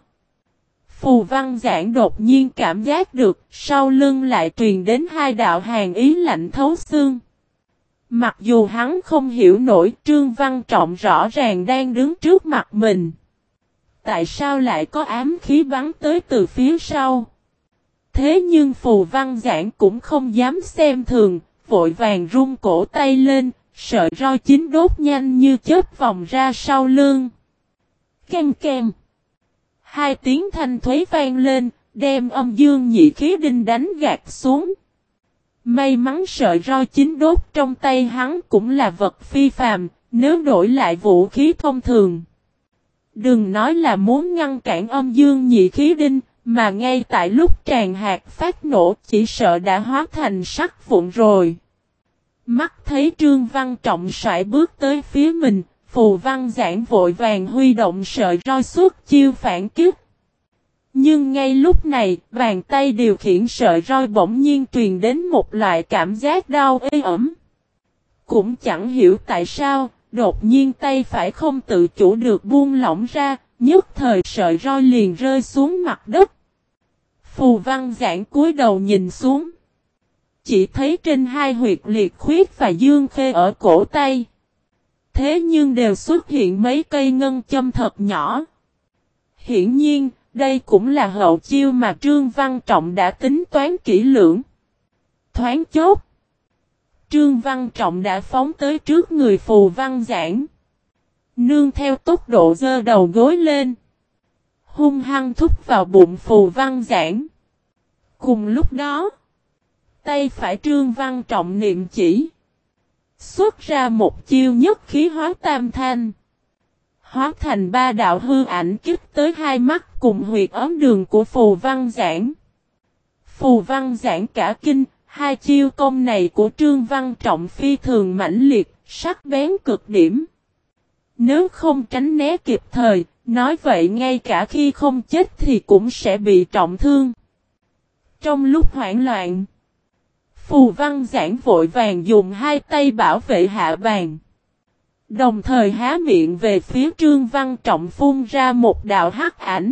S1: Phù Văn Giảng đột nhiên cảm giác được, sau lưng lại truyền đến hai đạo hàn ý lạnh thấu xương. Mặc dù hắn không hiểu nổi, Trương Văn Trọng rõ ràng đang đứng trước mặt mình. Tại sao lại có ám khí bắn tới từ phía sau? Thế nhưng Phù Văn Giảng cũng không dám xem thường, vội vàng rung cổ tay lên, sợi roi chín đốt nhanh như chớp vòng ra sau lưng. Ken ken. Hai tiếng thanh thuế vang lên, đem âm dương nhị khí đinh đánh gạt xuống. May mắn sợi roi chín đốt trong tay hắn cũng là vật phi phàm, nếu đổi lại vũ khí thông thường. Đừng nói là muốn ngăn cản âm dương nhị khí đinh, mà ngay tại lúc tràng hạt phát nổ chỉ sợ đã hóa thành sắc vụn rồi. Mắt thấy Trương Văn Trọng sải bước tới phía mình, Phù Văn Giảng vội vàng huy động sợi roi xuất chiêu phản kích. Nhưng ngay lúc này, bàn tay điều khiển sợi roi bỗng nhiên truyền đến một loại cảm giác đau ê ẩm. Cũng chẳng hiểu tại sao, đột nhiên tay phải không tự chủ được buông lỏng ra, nhất thời sợi roi liền rơi xuống mặt đất. Phù Văn Giảng cúi đầu nhìn xuống. Chỉ thấy trên hai huyệt liệt khuyết và dương khê ở cổ tay. Thế nhưng đều xuất hiện mấy cây ngân châm thật nhỏ. Hiển nhiên, đây cũng là hậu chiêu mà Trương Văn Trọng đã tính toán kỹ lưỡng. Thoáng chốt. Trương Văn Trọng đã phóng tới trước người Phù Văn Giảng. Nương theo tốc độ giơ đầu gối lên. Hung hăng thúc vào bụng Phù Văn Giảng. Cùng lúc đó, tay phải Trương Văn Trọng niệm chỉ. Xuất ra một chiêu nhất khí hóa tam thanh. Hóa thành ba đạo hư ảnh kích tới hai mắt cùng huyệt ấm đường của Phù Văn Giảng. Phù Văn Giảng cả kinh, hai chiêu công này của Trương Văn Trọng phi thường mãnh liệt, sắc bén cực điểm. Nếu không tránh né kịp thời, nói vậy ngay cả khi không chết thì cũng sẽ bị trọng thương. Trong lúc hoảng loạn, Phù Văn Giảng vội vàng dùng hai tay bảo vệ hạ bàn. Đồng thời há miệng về phía Trương Văn Trọng phun ra một đạo hắc ảnh.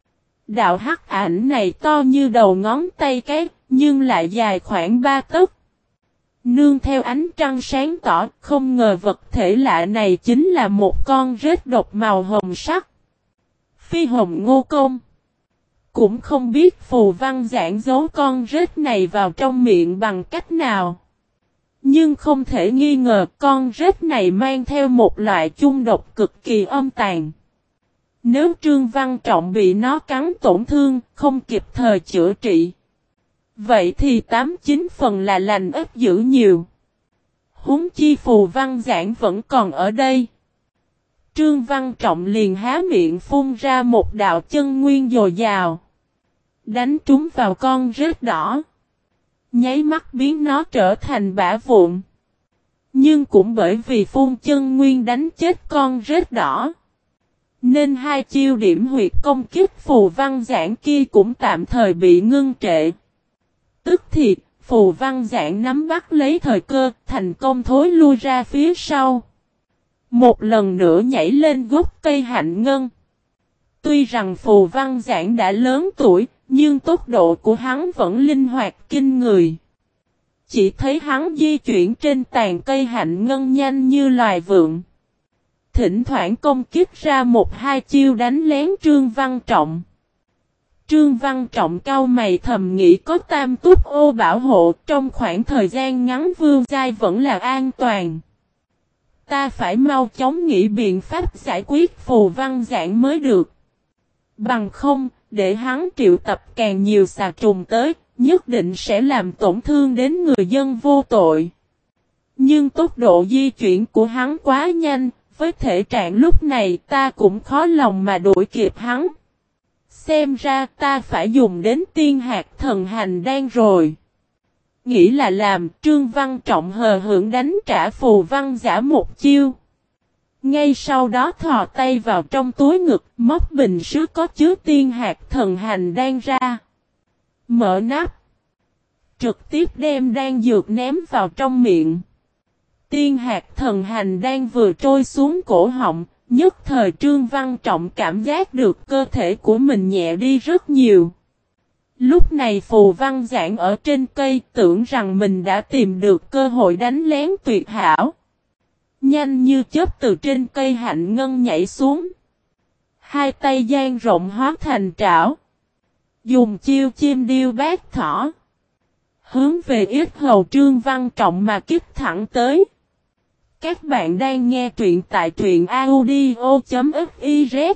S1: Đạo hắc ảnh này to như đầu ngón tay cái, nhưng lại dài khoảng ba tấc. Nương theo ánh trăng sáng tỏ, không ngờ vật thể lạ này chính là một con rết độc màu hồng sắc. Phi hồng ngô công. Cũng không biết Phù Văn Giảng giấu con rết này vào trong miệng bằng cách nào. Nhưng không thể nghi ngờ con rết này mang theo một loại chung độc cực kỳ âm tàn. Nếu Trương Văn Trọng bị nó cắn tổn thương, không kịp thời chữa trị, vậy thì tám chín phần là lành ít dữ nhiều. Huống chi Phù Văn Giảng vẫn còn ở đây. Trương Văn Trọng liền há miệng phun ra một đạo chân nguyên dồi dào. Đánh trúng vào con rết đỏ. Nháy mắt biến nó trở thành bã vụn. Nhưng cũng bởi vì phun chân nguyên đánh chết con rết đỏ, nên hai chiêu điểm huyệt công kích Phù Văn Giảng kia cũng tạm thời bị ngưng trệ. Tức thì, Phù Văn Giảng nắm bắt lấy thời cơ, thành công thối lui ra phía sau. Một lần nữa nhảy lên gốc cây hạnh ngân. Tuy rằng Phù Văn Giảng đã lớn tuổi, nhưng tốc độ của hắn vẫn linh hoạt kinh người. Chỉ thấy hắn di chuyển trên tàn cây hạnh ngân nhanh như loài vượn. Thỉnh thoảng công kích ra một hai chiêu đánh lén Trương Văn Trọng. Trương Văn Trọng cau mày thầm nghĩ có tam túc ô bảo hộ, trong khoảng thời gian ngắn vương giai vẫn là an toàn. Ta phải mau chóng nghĩ biện pháp giải quyết Phù Văn Giảng mới được. Bằng không, để hắn triệu tập càng nhiều xà trùng tới, nhất định sẽ làm tổn thương đến người dân vô tội. Nhưng tốc độ di chuyển của hắn quá nhanh, với thể trạng lúc này ta cũng khó lòng mà đuổi kịp hắn. Xem ra ta phải dùng đến tiên hạt thần hành đan rồi. Nghĩ là làm, Trương Văn Trọng hờ hững đánh trả Phù Văn Giả một chiêu. Ngay sau đó thò tay vào trong túi ngực, móc bình sứ có chứa tiên hạt thần hành đan ra. Mở nắp. Trực tiếp đem đan dược ném vào trong miệng. Tiên hạt thần hành đan vừa trôi xuống cổ họng, nhất thời Trương Văn Trọng cảm giác được cơ thể của mình nhẹ đi rất nhiều. Lúc này Phù Văn Giảng ở trên cây tưởng rằng mình đã tìm được cơ hội đánh lén tuyệt hảo. Nhanh như chớp từ trên cây hạnh ngân nhảy xuống. Hai tay dang rộng hóa thành trảo. Dùng chiêu chim điêu bát thỏ. Hướng về yết hầu Trương Văn Trọng mà kích thẳng tới. Các bạn đang nghe truyện tại truyện audio.fiz.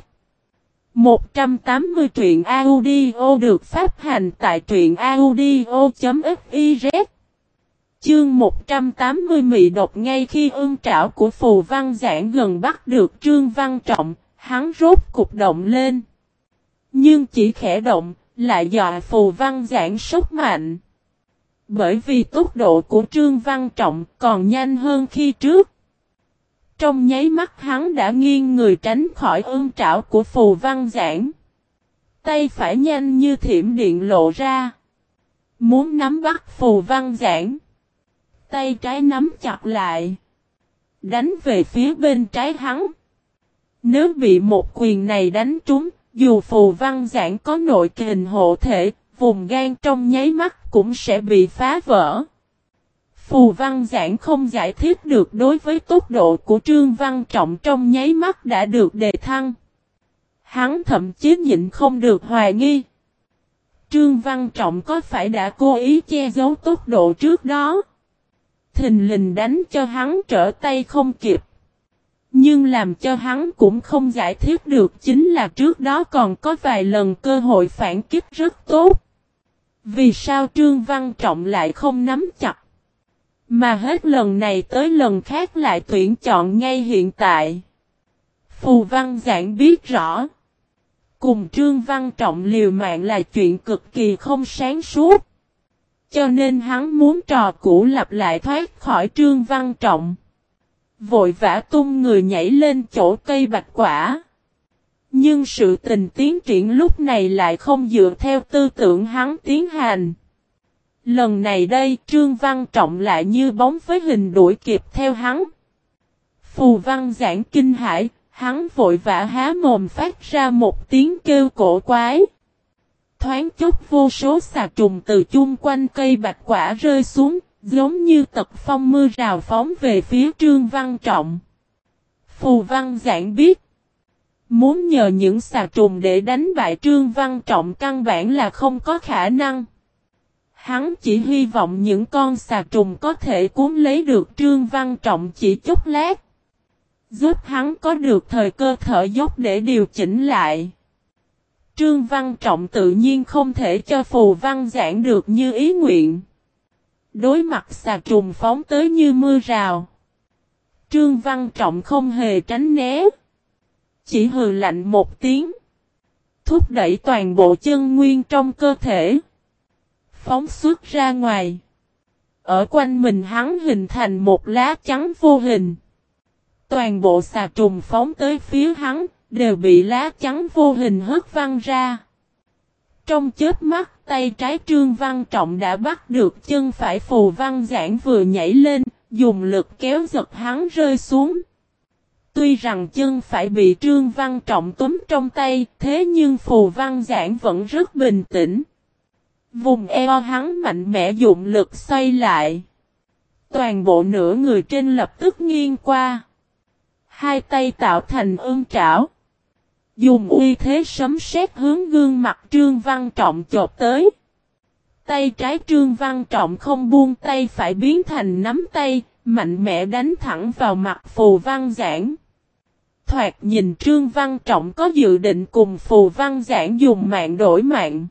S1: một trăm tám mươi truyện audio được phát hành tại truyện audio.fiz. Chương một trăm tám mươi mị độc. Ngay khi ương trảo của Phù Văn Giảng gần bắt được Trương Văn Trọng, hắn rốt cục động lên. Nhưng chỉ khẽ động, lại dọa Phù Văn Giảng sốc mạnh. Bởi vì tốc độ của Trương Văn Trọng còn nhanh hơn khi trước. Trong nháy mắt hắn đã nghiêng người tránh khỏi ương trảo của Phù Văn Giảng. Tay phải nhanh như thiểm điện lộ ra. Muốn nắm bắt Phù Văn Giảng. Tay trái nắm chặt lại. Đánh về phía bên trái hắn. Nếu bị một quyền này đánh trúng, dù Phù Văn Giảng có nội kình hộ thể, vùng gan trong nháy mắt cũng sẽ bị phá vỡ. Phù Văn Giảng không giải thích được đối với tốc độ của Trương Văn Trọng trong nháy mắt đã được đề thăng. Hắn thậm chí nhịn không được hoài nghi. Trương Văn Trọng có phải đã cố ý che giấu tốc độ trước đó? Thình lình đánh cho hắn trở tay không kịp. Nhưng làm cho hắn cũng không giải thích được chính là trước đó còn có vài lần cơ hội phản kích rất tốt. Vì sao Trương Văn Trọng lại không nắm chặt? Mà hết lần này tới lần khác lại tuyển chọn ngay hiện tại. Phù Văn Giảng biết rõ. Cùng Trương Văn Trọng liều mạng là chuyện cực kỳ không sáng suốt. Cho nên hắn muốn trò cũ lặp lại thoát khỏi Trương Văn Trọng. Vội vã tung người nhảy lên chỗ cây bạch quả. Nhưng sự tình tiến triển lúc này lại không dựa theo tư tưởng hắn tiến hành. Lần này đây Trương Văn Trọng lại như bóng với hình đuổi kịp theo hắn. Phù Văn Giảng kinh hãi, hắn vội vã há mồm phát ra một tiếng kêu cổ quái. Thoáng chốc vô số xà trùng từ chung quanh cây bạch quả rơi xuống, giống như tật phong mưa rào phóng về phía Trương Văn Trọng. Phù Văn Giảng biết, muốn nhờ những xà trùng để đánh bại Trương Văn Trọng căn bản là không có khả năng. Hắn chỉ hy vọng những con xà trùng có thể cuốn lấy được Trương Văn Trọng chỉ chốc lát, giúp hắn có được thời cơ thở dốc để điều chỉnh lại. Trương Văn Trọng tự nhiên không thể cho Phù Văn Giảng được như ý nguyện. Đối mặt xà trùng phóng tới như mưa rào, Trương Văn Trọng không hề tránh né, chỉ hừ lạnh một tiếng, thúc đẩy toàn bộ chân nguyên trong cơ thể, phóng xuất ra ngoài. Ở quanh mình hắn hình thành một lá chắn vô hình. Toàn bộ xà trùng phóng tới phía hắn, đều bị lá chắn vô hình hất văng ra. Trong chớp mắt, tay trái Trương Văn Trọng đã bắt được chân phải Phù Văn Giảng vừa nhảy lên, dùng lực kéo giật hắn rơi xuống. Tuy rằng chân phải bị Trương Văn Trọng túm trong tay, thế nhưng Phù Văn Giảng vẫn rất bình tĩnh. Vùng eo hắn mạnh mẽ dụng lực xoay lại. Toàn bộ nửa người trên lập tức nghiêng qua. Hai tay tạo thành ương trảo. Dùng uy thế sấm sét hướng gương mặt Trương Văn Trọng chộp tới. Tay trái Trương Văn Trọng không buông tay phải biến thành nắm tay, mạnh mẽ đánh thẳng vào mặt Phù Văn Giảng. Thoạt nhìn Trương Văn Trọng có dự định cùng Phù Văn Giảng dùng mạng đổi mạng.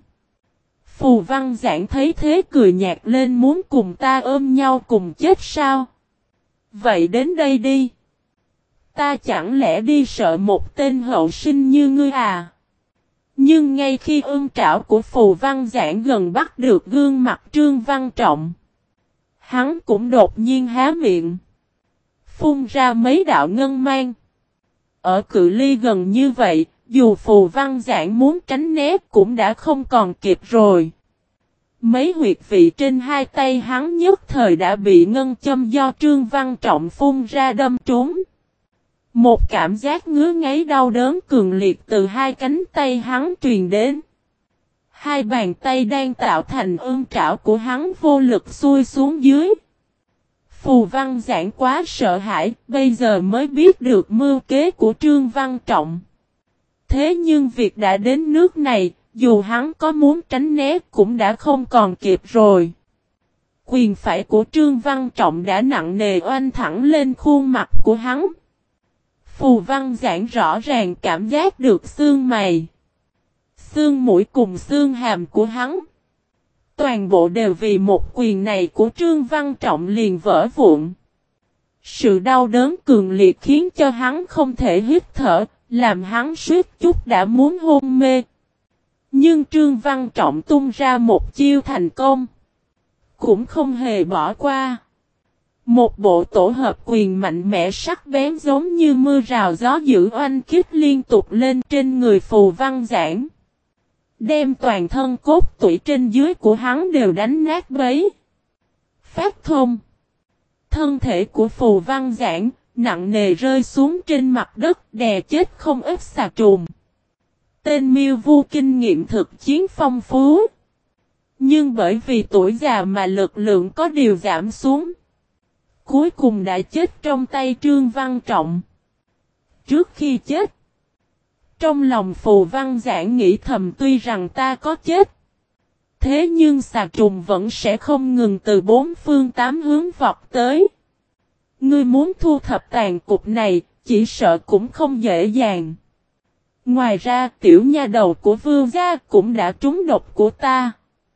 S1: Phù Văn Giảng thấy thế cười nhạt lên, muốn cùng ta ôm nhau cùng chết sao? Vậy đến đây đi. Ta chẳng lẽ đi sợ một tên hậu sinh như ngươi à? Nhưng ngay khi ương trảo của Phù Văn Giảng gần bắt được gương mặt Trương Văn Trọng, hắn cũng đột nhiên há miệng, phun ra mấy đạo ngân mang. Ở cự ly gần như vậy, dù Phù Văn Giảng muốn tránh né cũng đã không còn kịp rồi. Mấy huyệt vị trên hai tay hắn nhất thời đã bị ngân châm do Trương Văn Trọng phun ra đâm trúng. Một cảm giác ngứa ngáy đau đớn cường liệt từ hai cánh tay hắn truyền đến. Hai bàn tay đang tạo thành ương trảo của hắn vô lực xuôi xuống dưới. Phù Văn Giảng quá sợ hãi, bây giờ mới biết được mưu kế của Trương Văn Trọng. Thế nhưng việc đã đến nước này, dù hắn có muốn tránh né cũng đã không còn kịp rồi. Quyền phải của Trương Văn Trọng đã nặng nề oanh thẳng lên khuôn mặt của hắn. Phù Văn Giảng rõ ràng cảm giác được xương mày, xương mũi cùng xương hàm của hắn. Toàn bộ đều vì một quyền này của Trương Văn Trọng liền vỡ vụn. Sự đau đớn cường liệt khiến cho hắn không thể hít thở, làm hắn suýt chút đã muốn hôn mê. Nhưng Trương Văn Trọng tung ra một chiêu thành công, cũng không hề bỏ qua. Một bộ tổ hợp quyền mạnh mẽ sắc bén giống như mưa rào gió dữ oanh kích liên tục lên trên người Phù Văn Giảng, đem toàn thân cốt tủy trên dưới của hắn đều đánh nát bấy. Phát thông. Thân thể của Phù Văn Giảng nặng nề rơi xuống trên mặt đất, đè chết không ít xà trùng. Tên miêu vu kinh nghiệm thực chiến phong phú, nhưng bởi vì tuổi già mà lực lượng có điều giảm xuống, cuối cùng đã chết trong tay Trương Văn Trọng. Trước khi chết, trong lòng Phù Văn Giảng nghĩ thầm, tuy rằng ta có chết, thế nhưng xà trùng vẫn sẽ không ngừng từ bốn phương tám hướng vọt tới. Ngươi muốn thu thập tàn cục này, chỉ sợ cũng không dễ dàng. Ngoài ra, tiểu nha đầu của Vương gia cũng đã trúng độc của ta.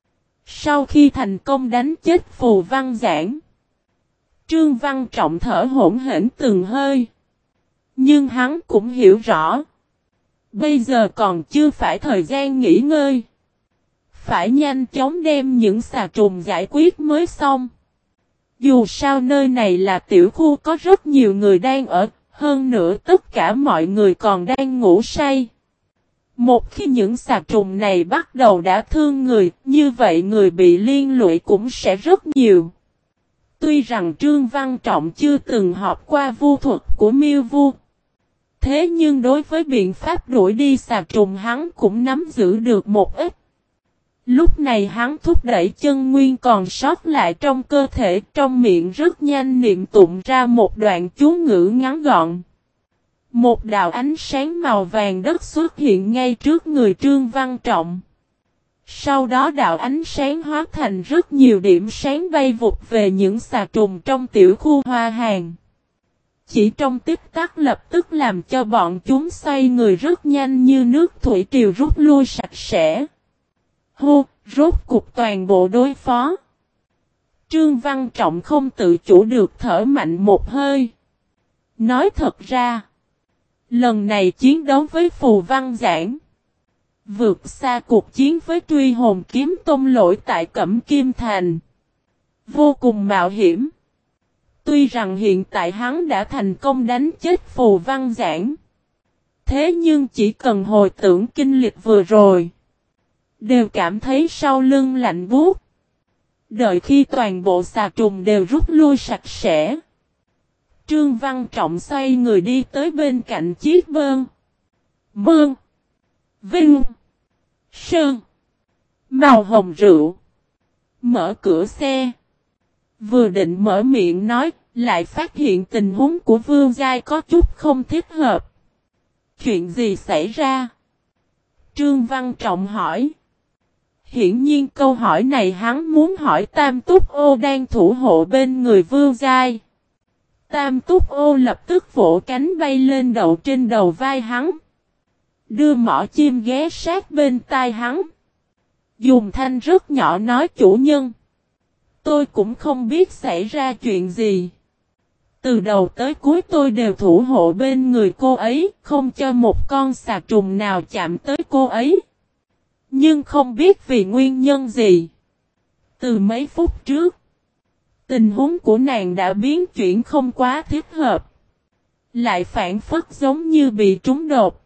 S1: Sau khi thành công đánh chết Phù Văn Giảng, Trương Văn Trọng thở hổn hển từng hơi. Nhưng hắn cũng hiểu rõ, bây giờ còn chưa phải thời gian nghỉ ngơi. Phải nhanh chóng đem những xà trùng giải quyết mới xong. Dù sao nơi này là tiểu khu có rất nhiều người đang ở, hơn nữa tất cả mọi người còn đang ngủ say. Một khi những xà trùng này bắt đầu đã thương người, như vậy người bị liên lụy cũng sẽ rất nhiều. Tuy rằng Trương Văn Trọng chưa từng học qua vu thuật của Miêu Vu, thế nhưng đối với biện pháp đuổi đi xà trùng hắn cũng nắm giữ được một ít. Lúc này hắn thúc đẩy chân nguyên còn sót lại trong cơ thể, trong miệng rất nhanh niệm tụng ra một đoạn chú ngữ ngắn gọn. Một đạo ánh sáng màu vàng đất xuất hiện ngay trước người Trương Văn Trọng. Sau đó đạo ánh sáng hóa thành rất nhiều điểm sáng bay vụt về những xà trùng trong tiểu khu hoa hàng. Chỉ trong tích tắc lập tức làm cho bọn chúng xoay người rất nhanh như nước thủy triều rút lui sạch sẽ. Hô, rốt cục toàn bộ đối phó. Trương Văn Trọng không tự chủ được thở mạnh một hơi. Nói thật ra, lần này chiến đấu với Phù Văn Giảng, vượt xa cuộc chiến với Truy Hồn Kiếm Tôn Lỗi tại Cẩm Kim Thành. Vô cùng mạo hiểm. Tuy rằng hiện tại hắn đã thành công đánh chết Phù Văn Giảng, thế nhưng chỉ cần hồi tưởng kinh lịch vừa rồi, đều cảm thấy sau lưng lạnh buốt. Đợi khi toàn bộ xà trùng đều rút lui sạch sẽ, Trương Văn Trọng xoay người đi tới bên cạnh chiếc bơn. Bơn. Vinh. Sơn. Màu hồng rượu. Mở cửa xe. Vừa định mở miệng nói, lại phát hiện tình huống của Vương Giai có chút không thích hợp. Chuyện gì xảy ra? Trương Văn Trọng hỏi. Hiển nhiên câu hỏi này hắn muốn hỏi Tam Túc Ô đang thủ hộ bên người Vương Giai. Tam Túc Ô lập tức vỗ cánh bay lên đậu trên đầu vai hắn. Đưa mỏ chim ghé sát bên tai hắn. Dùng thanh rất nhỏ nói chủ nhân. Tôi cũng không biết xảy ra chuyện gì. Từ đầu tới cuối tôi đều thủ hộ bên người cô ấy, không cho một con xà trùng nào chạm tới cô ấy. Nhưng không biết vì nguyên nhân gì. Từ mấy phút trước, tình huống của nàng đã biến chuyển không quá thích hợp. Lại phản phất giống như bị trúng đột.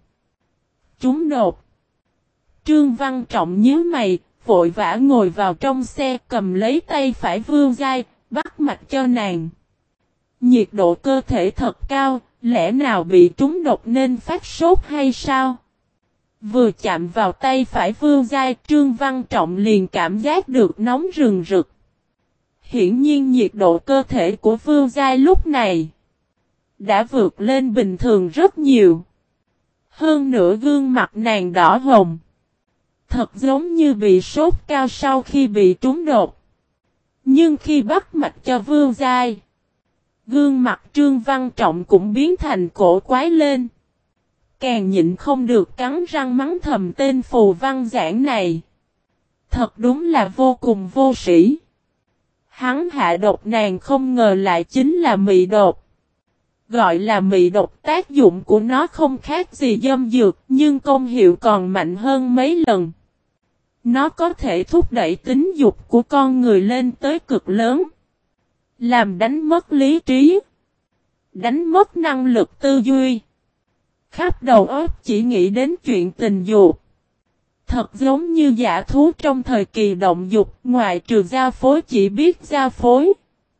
S1: Trúng đột. Trương Văn Trọng nhíu mày, vội vã ngồi vào trong xe cầm lấy tay phải Vương Giai, bắt mạch cho nàng. Nhiệt độ cơ thể thật cao, lẽ nào bị trúng độc nên phát sốt hay sao? Vừa chạm vào tay phải Vương Giai, Trương Văn Trọng liền cảm giác được nóng rừng rực. Hiển nhiên nhiệt độ cơ thể của Vương Giai lúc này đã vượt lên bình thường rất nhiều. Hơn nữa gương mặt nàng đỏ hồng. Thật giống như bị sốt cao sau khi bị trúng độc. Nhưng khi bắt mạch cho Vương Giai, gương mặt Trương Văn Trọng cũng biến thành cổ quái lên. Càng nhịn không được cắn răng mắng thầm tên Phù Văn Giảng này. Thật đúng là vô cùng vô sĩ. Hắn hạ độc nàng không ngờ lại chính là mị độc. Gọi là mị độc, tác dụng của nó không khác gì dâm dược, nhưng công hiệu còn mạnh hơn mấy lần. Nó có thể thúc đẩy tính dục của con người lên tới cực lớn. Làm đánh mất lý trí. Đánh mất năng lực tư duy. Khắp đầu óc chỉ nghĩ đến chuyện tình dục. Thật giống như dã thú trong thời kỳ động dục, ngoại trừ giao phối chỉ biết giao phối.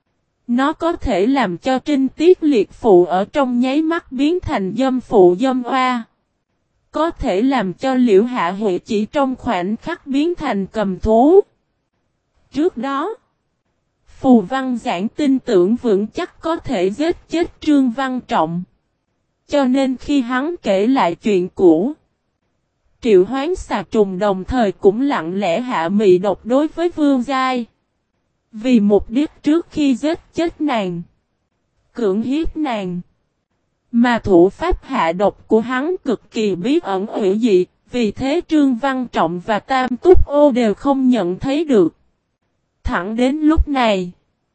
S1: Nó có thể làm cho trinh tiết liệt phụ ở trong nháy mắt biến thành dâm phụ dâm oa. Có thể làm cho Liễu Hạ Huệ chỉ trong khoảnh khắc biến thành cầm thú. Trước đó, Phù Văn Giảng tin tưởng vững chắc có thể giết chết Trương Văn Trọng. Cho nên khi hắn kể lại chuyện cũ, Triệu Hoán xà trùng đồng thời cũng lặng lẽ hạ mị độc đối với Vương Giai. Vì mục đích trước khi giết chết nàng, cưỡng hiếp nàng. Mà thủ pháp hạ độc của hắn cực kỳ bí ẩn hữu dị, vì thế Trương Văn Trọng và Tam Túc Ô đều không nhận thấy được. Thẳng đến lúc này,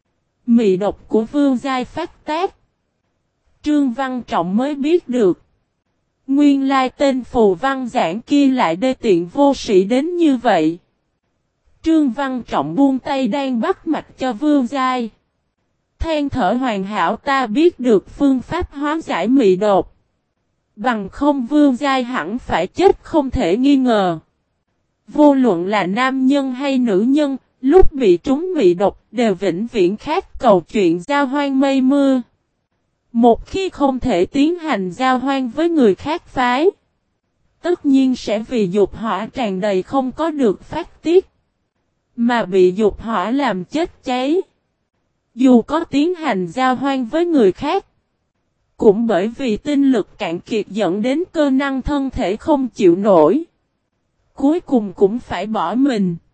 S1: mị độc của Vương Giai phát tác. Trương Văn Trọng mới biết được. Nguyên lai tên Phù Văn Giảng kia lại đê tiện vô sĩ đến như vậy. Trương Văn Trọng buông tay đang bắt mạch cho Vương Giai. Than thở hoàn hảo, ta biết được phương pháp hóa giải mị độc. Bằng không Vương Giai hẳn phải chết không thể nghi ngờ. Vô luận là nam nhân hay nữ nhân, Lúc bị trúng mị độc đều vĩnh viễn khát cầu chuyện giao hoan mây mưa. Một khi không thể tiến hành giao hoan với người khác phái, tất nhiên sẽ vì dục hỏa tràn đầy không có được phát tiết, mà bị dục hỏa làm chết cháy. Dù có tiến hành giao hoan với người khác, cũng bởi vì tinh lực cạn kiệt dẫn đến cơ năng thân thể không chịu nổi, cuối cùng cũng phải bỏ mình.